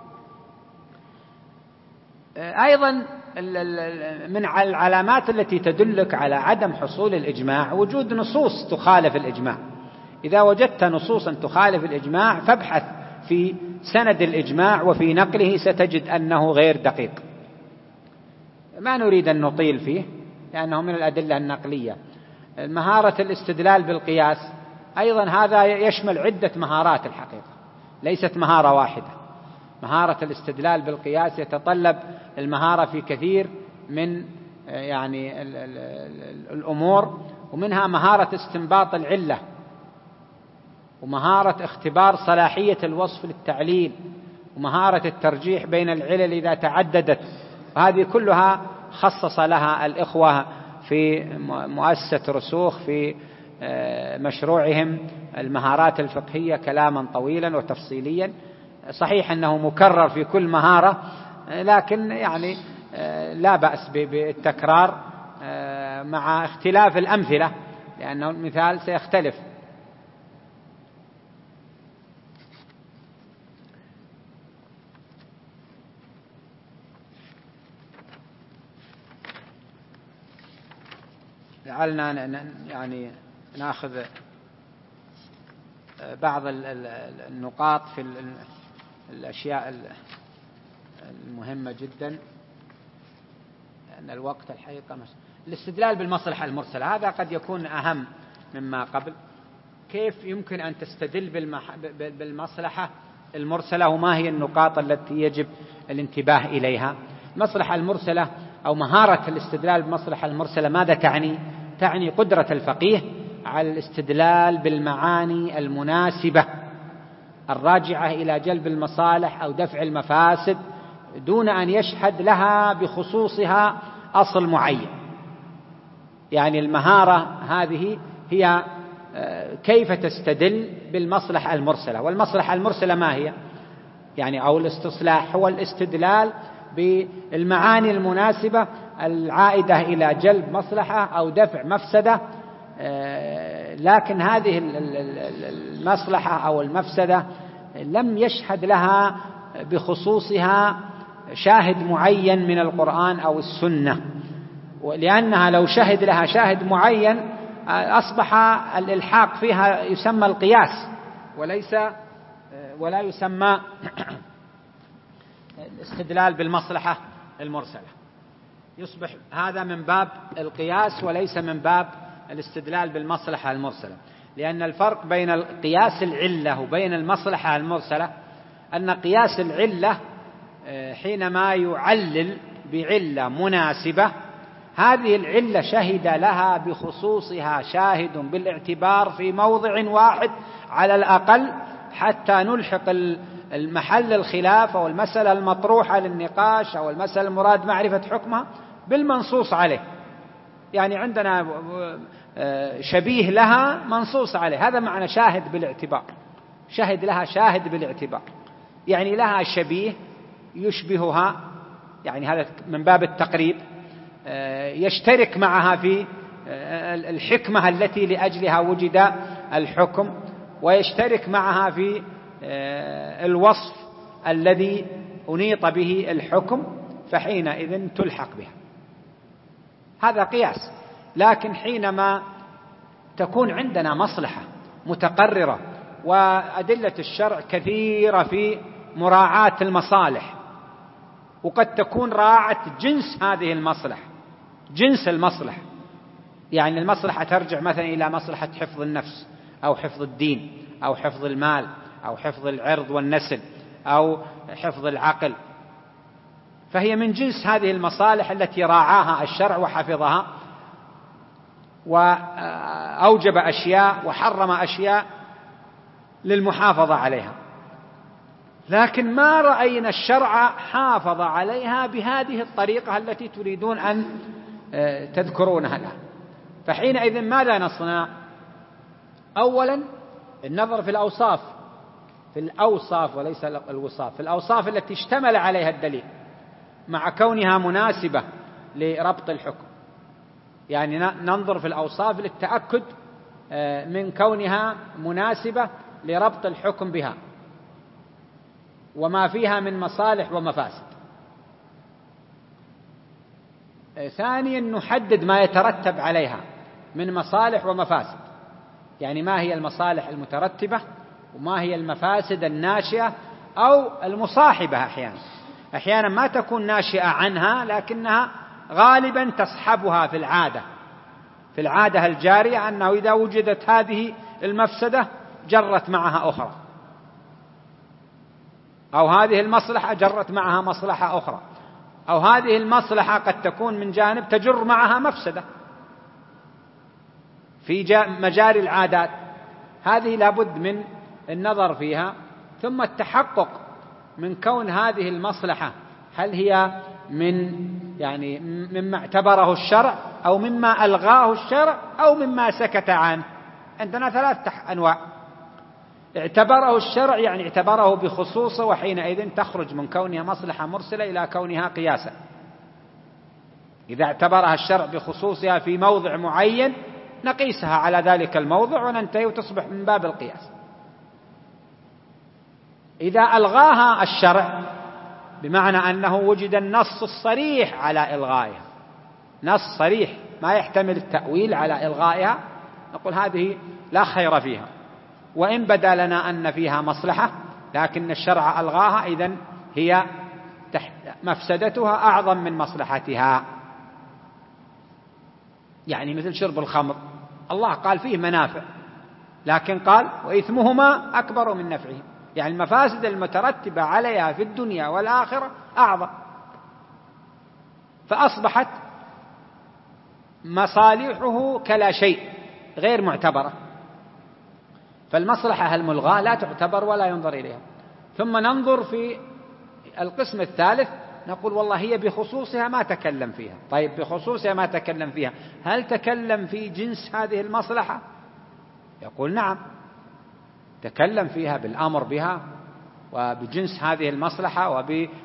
أيضا من العلامات التي تدلك على عدم حصول الإجماع وجود نصوص تخالف الإجماع. إذا وجدت نصوصا تخالف الإجماع فابحث في سند الإجماع وفي نقله، ستجد أنه غير دقيق. ما نريد أن نطيل فيه لأنه من الأدلة النقلية. مهارة الاستدلال بالقياس أيضا هذا يشمل عدة مهارات الحقيقة، ليست مهارة واحدة. مهارة الاستدلال بالقياس يتطلب المهارة في كثير من يعني الأمور، ومنها مهارة استنباط العلة، ومهارة اختبار صلاحية الوصف للتعليل، ومهارة الترجيح بين العلل إذا تعددت. هذه كلها خصص لها الإخوة في مؤسسة رسوخ في مشروعهم المهارات الفقهية كلاما طويلا وتفصيليا. صحيح أنه مكرر في كل مهارة، لكن يعني لا بأس بالتكرار مع اختلاف الأمثلة، لأنه المثال سيختلف. لعلنا يعني نأخذ بعض النقاط في الأشياء المهمة جدا، لأن الوقت الحقيقة الاستدلال بالمصلحة المرسلة هذا قد يكون أهم مما قبل. كيف يمكن أن تستدل بالمصلحة المرسلة، وما هي النقاط التي يجب الانتباه إليها؟ المصلحة المرسلة أو مهارة الاستدلال بالمصلحة المرسلة ماذا تعني؟ تعني قدرة الفقيه على الاستدلال بالمعاني المناسبة الراجعة إلى جلب المصالح أو دفع المفاسد دون أن يشهد لها بخصوصها أصل معين. يعني المهارة هذه هي كيف تستدل بالمصلحة المرسلة. والمصلحة المرسلة ما هي؟ يعني أو الاستصلاح هو الاستدلال بالمعاني المناسبة العائدة إلى جلب مصلحة أو دفع مفسدة، لكن هذه المصلحة أو المفسدة لم يشهد لها بخصوصها شاهد معين من القرآن أو السنة، ولأنها لو شهد لها شاهد معين أصبح الإلحاق فيها يسمى القياس ولا يسمى الاستدلال بالمصلحة المرسلة. يصبح هذا من باب القياس وليس من باب الاستدلال بالمصلحة المرسلة، لأن الفرق بين القياس العلة وبين المصلحة المرسلة أن قياس العلة حينما يعلل بعلة مناسبة، هذه العلة شهد لها بخصوصها شاهد بالاعتبار في موضع واحد على الأقل، حتى نلحق المحل الخلاف أو المسألة المطروحة للنقاش أو المسألة المراد معرفة حكمها بالمنصوص عليه. يعني عندنا شبيه لها منصوص عليه، هذا معنى شاهد بالاعتبار. شهد لها شاهد بالاعتبار، يعني لها شبيه يشبهها، يعني هذا من باب التقريب، يشترك معها في الحكمة التي لأجلها وجد الحكم، ويشترك معها في الوصف الذي أنيط به الحكم، فحينئذ تلحق بها. هذا قياس. لكن حينما تكون عندنا مصلحة متقررة، وأدلة الشرع كثيرة في مراعاة المصالح، وقد تكون راعت جنس هذه المصلحة، جنس المصلحة، يعني المصلحة ترجع مثلا إلى مصلحة حفظ النفس أو حفظ الدين أو حفظ المال أو حفظ العرض والنسل أو حفظ العقل، فهي من جنس هذه المصالح التي راعاها الشرع وحفظها، وأوجب أشياء وحرم أشياء للمحافظة عليها. لكن ما رأينا الشرع حافظ عليها بهذه الطريقة التي تريدون أن تذكرونها الآن. فحينئذ ماذا نصنع؟ أولا النظر في الأوصاف، في الأوصاف وليس الوصاف، في الأوصاف التي اشتمل عليها الدليل، مع كونها مناسبة لربط الحكم. يعني ننظر في الأوصاف للتأكد من كونها مناسبة لربط الحكم بها وما فيها من مصالح ومفاسد. ثانيا نحدد ما يترتب عليها من مصالح ومفاسد، يعني ما هي المصالح المترتبة وما هي المفاسد الناشئة أو المصاحبة. أحيانا ما تكون ناشئة عنها، لكنها غالبا تصحبها في العادة الجارية، أنه إذا وجدت هذه المفسدة جرت معها أخرى، أو هذه المصلحة جرت معها مصلحة أخرى، أو هذه المصلحة قد تكون من جانب تجر معها مفسدة في مجاري العادات. هذه لابد من النظر فيها، ثم التحقق من كون هذه المصلحة هل هي مما اعتبره الشرع أو مما ألغاه الشرع أو مما سكت عنه. عندنا 3 أنواع. اعتبره الشرع يعني اعتبره بخصوصه، وحينئذ تخرج من كونها مصلحة مرسلة إلى كونها قياسا. إذا اعتبرها الشرع بخصوصها في موضع معين نقيسها على ذلك الموضع وننتهي وتصبح من باب القياس. إذا ألغاها الشرع بمعنى أنه وجد النص الصريح على إلغائها، نص صريح ما يحتمل التأويل على إلغائها، نقول هذه لا خير فيها، وإن بدا لنا أن فيها مصلحة لكن الشرع ألغاها، إذن هي مفسدتها أعظم من مصلحتها. يعني مثل شرب الخمر، الله قال فيه منافع، لكن قال وإثمهما أكبر من نفعهم، يعني المفاسد المترتبة عليها في الدنيا والآخرة أعظم، فأصبحت مصالحه كلا شيء غير معتبرة. فالمصلحة الملغاة لا تعتبر ولا ينظر إليها. ثم ننظر في القسم الثالث، نقول والله هي بخصوصها ما تكلم فيها. طيب بخصوصها ما تكلم فيها، هل تكلم في جنس هذه المصلحة؟ يقول نعم، تكلم فيها بالأمر بها وبجنس هذه المصلحة،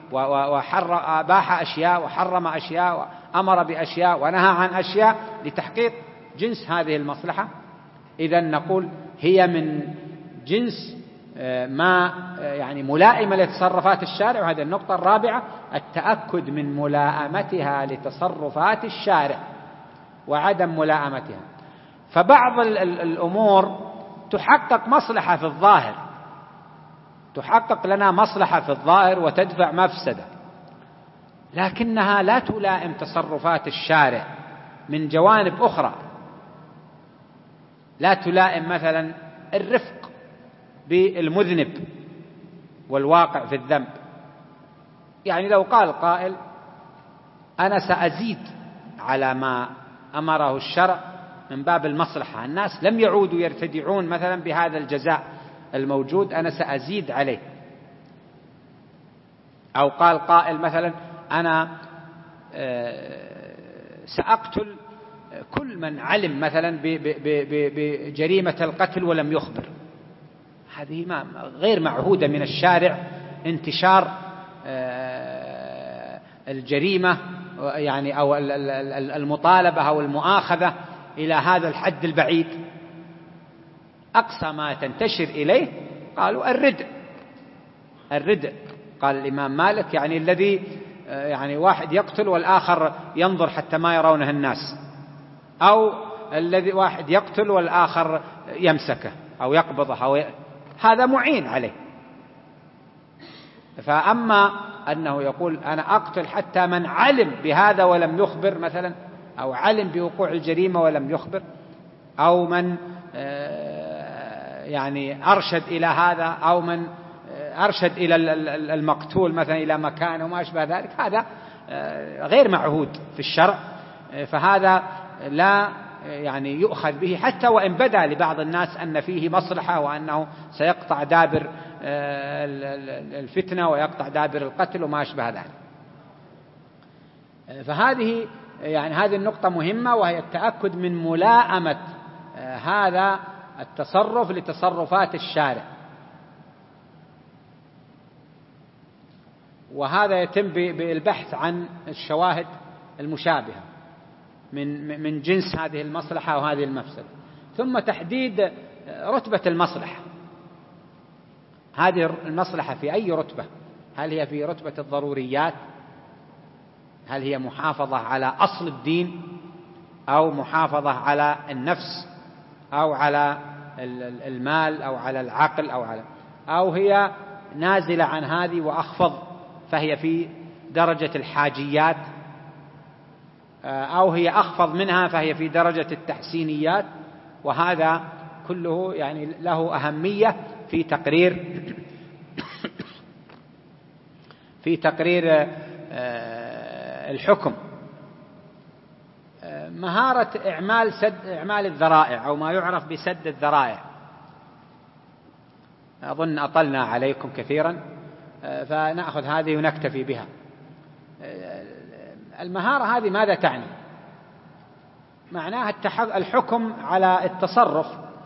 وأباح أشياء وحرم أشياء وأمر بأشياء ونهى عن أشياء لتحقيق جنس هذه المصلحة. إذن نقول هي من جنس ما ملائمة لتصرفات الشارع. وهذه النقطة الرابعة، التأكد من ملائمتها لتصرفات الشارع وعدم ملائمتها. فبعض الأمور تحقق مصلحة في الظاهر، تحقق لنا مصلحة في الظاهر وتدفع مفسدة، لكنها لا تلائم تصرفات الشارع من جوانب أخرى. لا تلائم مثلا الرفق بالمذنب والواقع في الذنب. يعني لو قال قائل أنا سأزيد على ما أمره الشرع من باب المصلحة، الناس لم يعودوا يرتدعون مثلا بهذا الجزاء الموجود، أنا سأزيد عليه. أو قال قائل مثلا أنا سأقتل كل من علم مثلا بجريمة القتل ولم يخبر. هذه غير معهودة من الشارع، انتشار الجريمة يعني أو المطالبة أو المؤاخذة إلى هذا الحد البعيد. أقصى ما تنتشر إليه قالوا الردع. قال الإمام مالك يعني الذي يعني واحد يقتل والآخر ينظر حتى ما يرونه الناس، أو الذي واحد يقتل والآخر يمسكه أو يقبضه هذا معين عليه. فأما أنه يقول أنا أقتل حتى من علم بهذا ولم يخبر مثلا، أو علم بوقوع الجريمة ولم يخبر، أو من يعني أرشد إلى هذا، أو من أرشد إلى المقتول مثلا إلى مكانه وما أشبه ذلك، هذا غير معهود في الشرع. فهذا لا يعني يؤخذ به حتى وإن بدا لبعض الناس أن فيه مصلحة وأنه سيقطع دابر الفتنة ويقطع دابر القتل وما أشبه ذلك. فهذه يعني هذه النقطة مهمة، وهي التأكد من ملائمة هذا التصرف لتصرفات الشارع. وهذا يتم بالبحث عن الشواهد المشابهة من جنس هذه المصلحة وهذه المفسدة، ثم تحديد رتبة المصلحة. هذه المصلحة في أي رتبة؟ هل هي في رتبة الضروريات؟ هل هي محافظة على أصل الدين، أو محافظة على النفس، أو على المال، أو على العقل، أو هي نازلة عن هذه وأخفض فهي في درجة الحاجيات، أو هي أخفض منها فهي في درجة التحسينيات. وهذا كله يعني له أهمية في تقرير الحكم. مهارة إعمال الذرائع، أو ما يعرف بسد الذرائع. أظن أطلنا عليكم كثيرا، فنأخذ هذه ونكتفي بها. المهارة هذه ماذا تعني؟ معناها الحكم على التصرف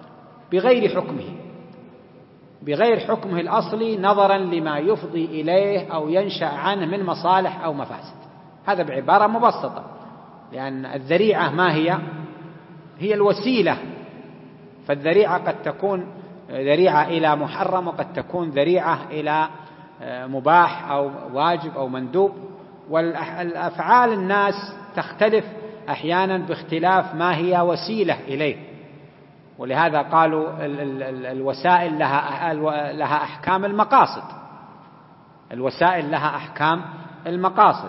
بغير حكمه الأصلي، نظرا لما يفضي إليه أو ينشأ عنه من مصالح أو مفاسد. هذا بعبارة مبسطة، لأن الذريعة ما هي الوسيلة. فالذريعة قد تكون ذريعة إلى محرم، وقد تكون ذريعة إلى مباح أو واجب أو مندوب. والأفعال الناس تختلف أحيانا باختلاف ما هي وسيلة إليه، ولهذا قالوا الوسائل لها أحكام المقاصد. الوسائل لها أحكام المقاصد.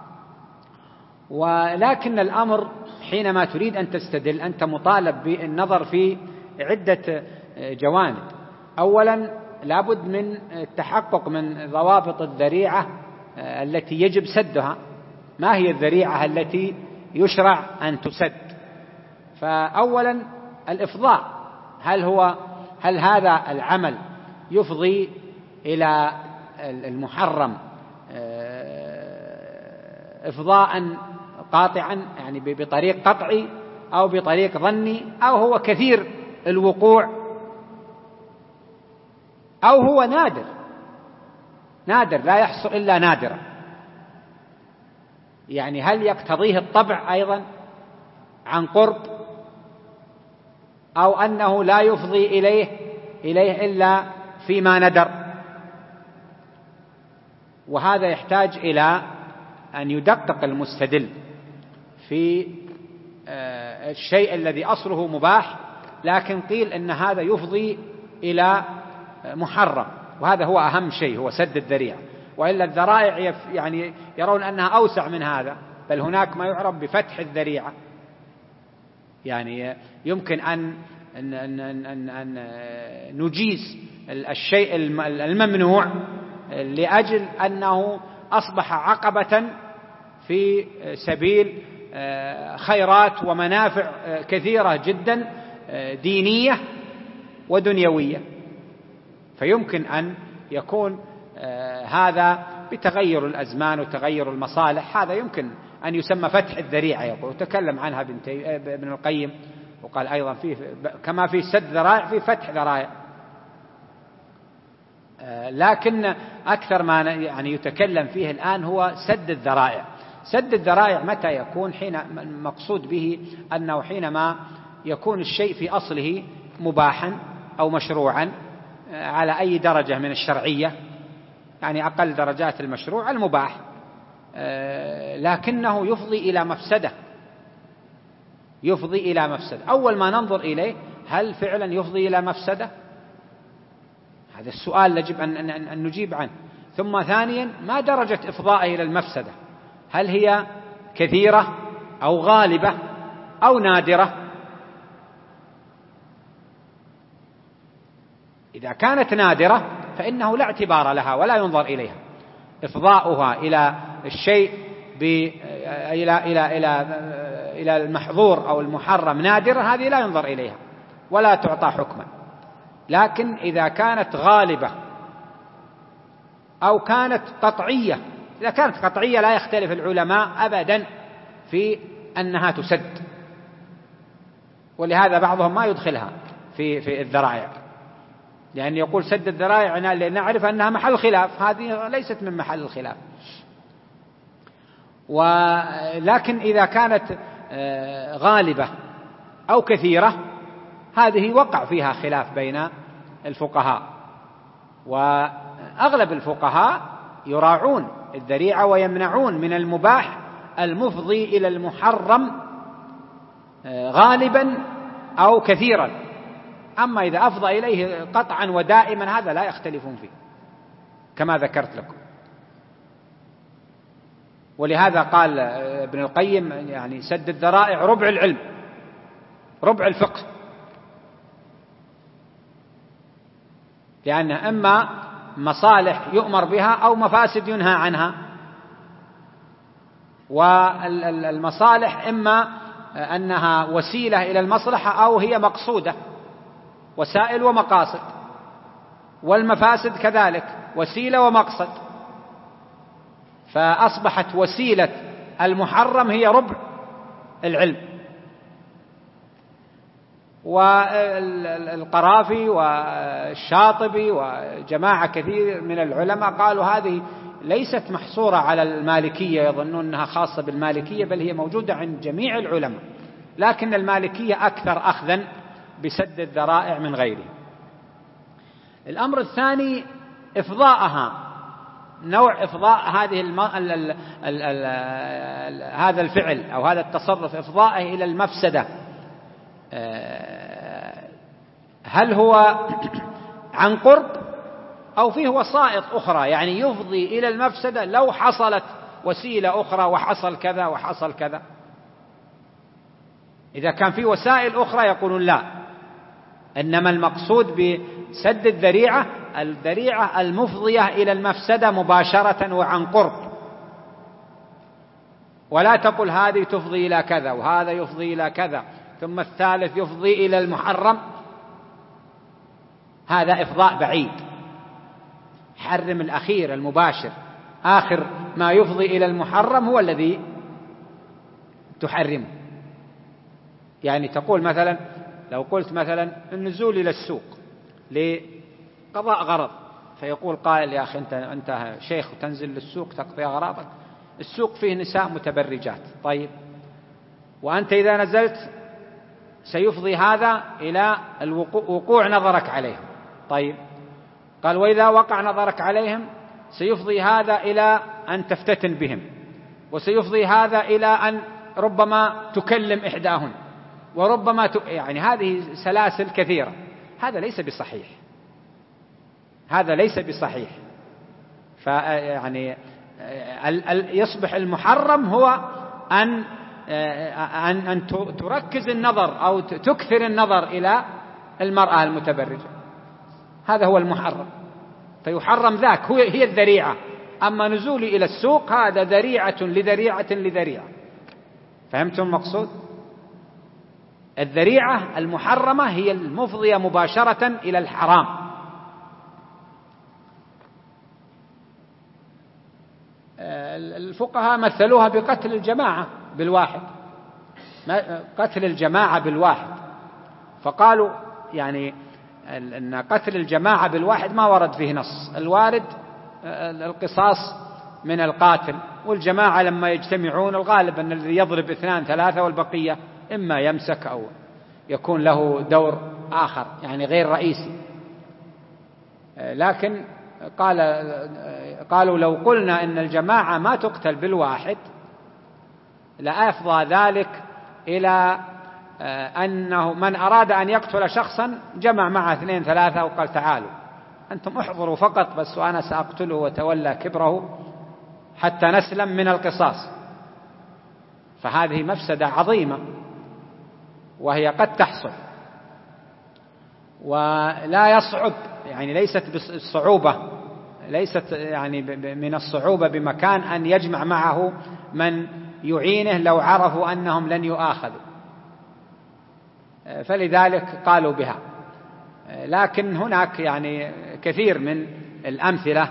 ولكن الأمر حينما تريد أن تستدل أنت مطالب بالنظر في عدة جوانب. أولا لابد من التحقق من ضوابط الذريعة التي يجب سدها. ما هي الذريعة التي يشرع أن تسد؟ فأولا الإفضاء، هل هذا العمل يفضي إلى المحرم إفضاء قاطعا، يعني بطريق قطعي أو بطريق ظني، أو هو كثير الوقوع، أو هو نادر لا يحصل إلا نادرا. يعني هل يقتضيه الطبع أيضا عن قرب، أو أنه لا يفضي إليه إلا فيما ندر؟ وهذا يحتاج إلى أن يدقق المستدل في الشيء الذي أصله مباح، لكن قيل أن هذا يفضي إلى محرم، وهذا هو أهم شيء، هو سد الذريعة. وإلا الذرائع يعني يرون أنها أوسع من هذا، بل هناك ما يعرف بفتح الذريعة. يعني يمكن أن نجيز الشيء الممنوع لأجل أنه أصبح عقبة في سبيل خيرات ومنافع كثيرة جدا دينية ودنيوية. فيمكن أن يكون هذا بتغير الأزمان وتغير المصالح، هذا يمكن أن يسمى فتح الذريعة، يقول وتكلم عنها ابن القيم، وقال أيضا فيه كما في سد ذرائع في فتح ذرائع. لكن أكثر ما يعني يتكلم فيه الآن هو سد الذرائع. سد الذرائع متى يكون؟ حين مقصود به أنه حينما يكون الشيء في أصله مباحا أو مشروعا على أي درجة من الشرعية، يعني أقل درجات المشروع المباح، لكنه يفضي إلى مفسدة، يفضي إلى مفسدة. أول ما ننظر إليه هل فعلا يفضي إلى مفسدة؟ هذا السؤال يجب أن نجيب عنه. ثم ثانيا ما درجة إفضائه إلى المفسدة؟ هل هي كثيرة أو غالبة أو نادرة؟ إذا كانت نادرة فإنه لا اعتبار لها ولا ينظر إليها. إفضاؤها إلى الشيء إلى المحظور أو المحرم نادرة، هذه لا ينظر إليها ولا تعطى حكما. لكن إذا كانت غالبة أو كانت قطعية، إذا كانت قطعية لا يختلف العلماء أبدا في أنها تسد، ولهذا بعضهم ما يدخلها في الذرائع، لأن يقول سد الذرائع لنعرف أنها محل خلاف، هذه ليست من محل الخلاف. ولكن إذا كانت غالبة أو كثيرة هذه وقع فيها خلاف بين الفقهاء، وأغلب الفقهاء يراعون الذريعة ويمنعون من المباح المفضي إلى المحرم غالبا أو كثيرا. أما إذا أفضى إليه قطعا ودائما هذا لا يختلفون فيه كما ذكرت لكم. ولهذا قال ابن القيم يعني سد الذرائع ربع العلم، ربع الفقه، لأنها إما مصالح يؤمر بها أو مفاسد ينهى عنها. والمصالح إما أنها وسيلة إلى المصلحة أو هي مقصودة، وسائل ومقاصد. والمفاسد كذلك وسيلة ومقصد، فأصبحت وسيلة المحرم هي ربع العلم. والقرافي والشاطبي وجماعة كثير من العلماء قالوا هذه ليست محصورة على المالكية، يظنون أنها خاصة بالمالكية، بل هي موجودة عند جميع العلماء، لكن المالكية أكثر أخذا بسد الذرائع من غيره. الأمر الثاني إفضاءها، نوع إفضاء هذا الفعل أو هذا التصرف، إفضائه إلى المفسدة، هل هو عن قرب أو فيه وسائط أخرى، يعني يفضي إلى المفسدة لو حصلت وسيلة أخرى وحصل كذا وحصل كذا. إذا كان في وسائل أخرى يقولون لا، إنما المقصود بسد الذريعة الذريعة المفضية إلى المفسدة مباشرة وعن قرب، ولا تقل هذه تفضي إلى كذا وهذا يفضي إلى كذا ثم الثالث يفضي إلى المحرم، هذا إفضاء بعيد. حرم الأخير المباشر، آخر ما يفضي إلى المحرم هو الذي تحرمه. يعني تقول مثلا، لو قلت مثلا النزول إلى السوق لقضاء غرض، فيقول قائل يا أخي أنت شيخ تنزل للسوق تقضي أغراضك، السوق فيه نساء متبرجات، طيب وأنت إذا نزلت سيفضي هذا إلى وقوع نظرك عليهم، طيب قال وإذا وقع نظرك عليهم سيفضي هذا إلى أن تفتتن بهم، وسيفضي هذا إلى أن ربما تكلم إحداهن، وربما يعني هذه سلاسل كثيرة. هذا ليس بصحيح، هذا ليس بصحيح. فيعني يصبح المحرم هو أن تركز النظر أو تكثر النظر إلى المرأة المتبرجة، هذا هو المحرم. فيحرم ذاك، هي الذريعة. أما نزولي إلى السوق هذا ذريعة لذريعة لذريعة. فهمتم المقصود؟ الذريعة المحرمة هي المفضية مباشرة إلى الحرام. الفقهاء مثلوها بقتل الجماعة بالواحد، قتل الجماعة بالواحد، فقالوا يعني أن قتل الجماعة بالواحد ما ورد فيه نص، الوارد القصاص من القاتل، والجماعة لما يجتمعون الغالب أن الذي يضرب 2 3 والبقية إما يمسك أو يكون له دور آخر يعني غير رئيسي. لكن قالوا لو قلنا إن الجماعة ما تقتل بالواحد لأفضى ذلك إلى أنه من أراد أن يقتل شخصا جمع معه 2 3 وقال تعالوا أنتم احضروا فقط بس وأنا سأقتله وتولى كبره حتى نسلم من القصاص. فهذه مفسدة عظيمة وهي قد تحصل، ولا يصعب يعني ليست بالصعوبة، ليست يعني من الصعوبة بمكان أن يجمع معه من يعينه لو عرفوا أنهم لن يؤاخذوا، فلذلك قالوا بها. لكن هناك يعني كثير من الأمثلة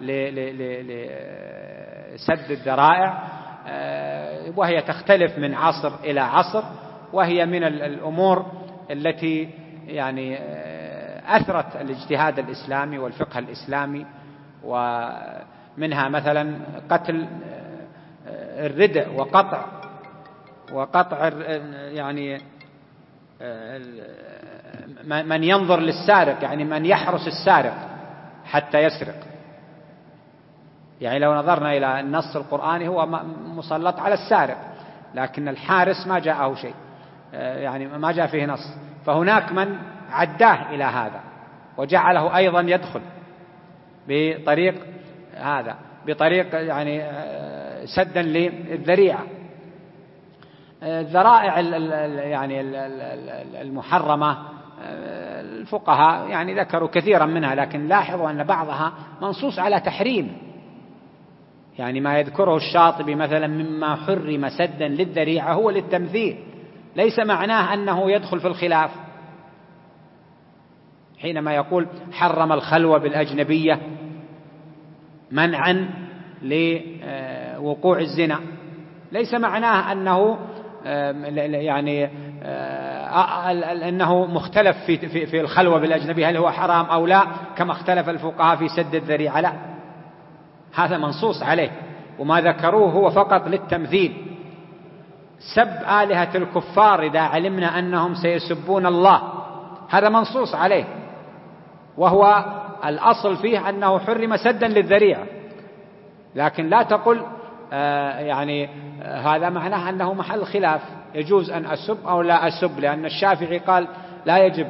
لسد الذرائع، وهي تختلف من عصر إلى عصر، وهي من الأمور التي يعني أثرت الاجتهاد الإسلامي والفقه الإسلامي. ومنها مثلا قتل الردع وقطع يعني من ينظر للسارق، يعني من يحرس السارق حتى يسرق. يعني لو نظرنا إلى النص القرآني هو مسلط على السارق، لكن الحارس ما جاءه شيء، يعني ما جاء فيه نص، فهناك من عداه إلى هذا وجعله أيضا يدخل بطريق هذا، بطريق يعني سدا للذريعة. الذرائع يعني المحرمة الفقهاء يعني ذكروا كثيرا منها، لكن لاحظوا أن بعضها منصوص على تحريم. يعني ما يذكره الشاطبي مثلا مما حرم سدا للذريعة هو للتمثيل، ليس معناه أنه يدخل في الخلاف. حينما يقول حرم الخلوة بالأجنبية منعا لوقوع الزنا، ليس معناه أنه يعني أنه مختلف في الخلوة بالأجنبية هل هو حرام أو لا، كما اختلف الفقهاء في سد الذريعة، لا، هذا منصوص عليه، وما ذكروه هو فقط للتمثيل. سب آلهة الكفار إذا علمنا أنهم سيسبون الله هذا منصوص عليه، وهو الأصل فيه أنه حرم سدا للذريعة، لكن لا تقل يعني هذا معناه أنه محل خلاف، يجوز أن أسب أو لا أسب، لأن الشافعي قال لا يجب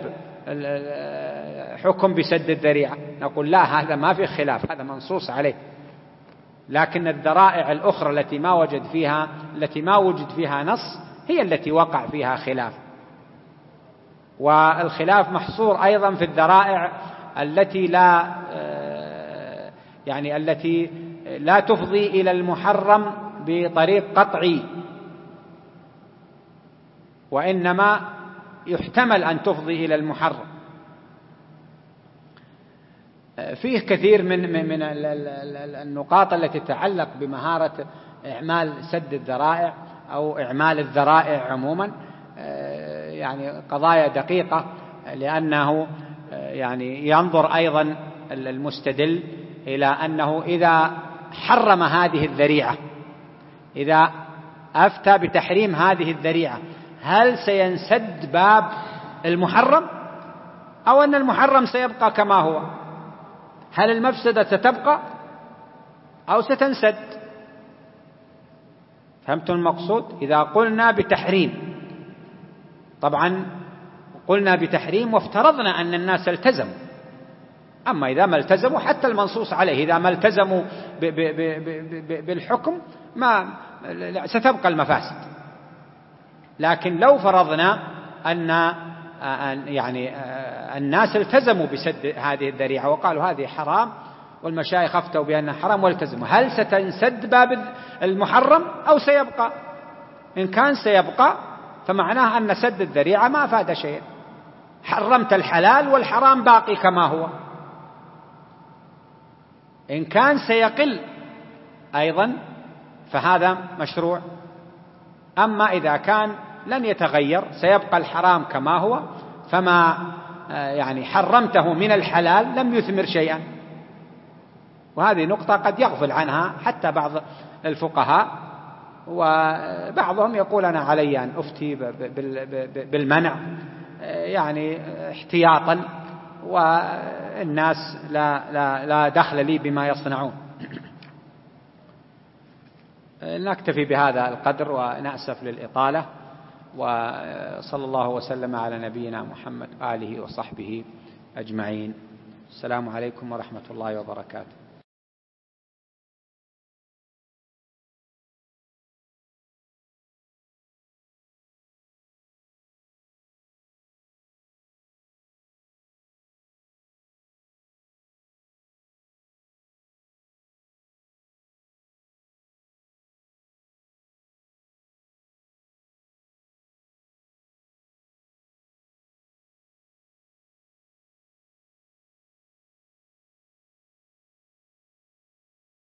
حكم بسد الذريعة، نقول لا، هذا ما في خلاف، هذا منصوص عليه. لكن الذرائع الأخرى التي ما وجد فيها نص هي التي وقع فيها خلاف. والخلاف محصور أيضا في الذرائع التي لا تفضي إلى المحرم بطريق قطعي، وإنما يحتمل أن تفضي إلى المحرم. فيه كثير من النقاط التي تتعلق بمهارة إعمال سد الذرائع أو إعمال الذرائع عموما، يعني قضايا دقيقة، لأنه يعني ينظر أيضا المستدل إلى أنه إذا حرم هذه الذريعة، إذا أفتى بتحريم هذه الذريعة، هل سينسد باب المحرم أو أن المحرم سيبقى كما هو؟ هل المفسدة ستبقى أو ستنسد؟ فهمتم المقصود؟ إذا قلنا بتحريم، طبعا قلنا بتحريم وافترضنا أن الناس التزموا، أما إذا ما التزموا حتى المنصوص عليه، إذا ما التزموا بالحكم ستبقى المفاسد. لكن لو فرضنا أن يعني الناس التزموا بسد هذه الذريعة وقالوا هذه حرام والمشايخ أفتوا بأنه حرام والتزموا، هل ستنسد باب المحرم أو سيبقى؟ إن كان سيبقى فمعناه أن سد الذريعة ما أفاد شيئا، حرمت الحلال والحرام باقي كما هو. إن كان سيقل أيضا فهذا مشروع. أما إذا كان لن يتغير سيبقى الحرام كما هو، فما يعني حرمته من الحلال لم يثمر شيئا. وهذه نقطة قد يغفل عنها حتى بعض الفقهاء، وبعضهم يقول أنا علي أن أفتي بالمنع يعني احتياطا، والناس لا دخل لي بما يصنعون. نكتفي بهذا القدر ونأسف للإطالة، وصلى الله وسلم على نبينا محمد وآله وصحبه أجمعين. السلام عليكم ورحمة الله وبركاته.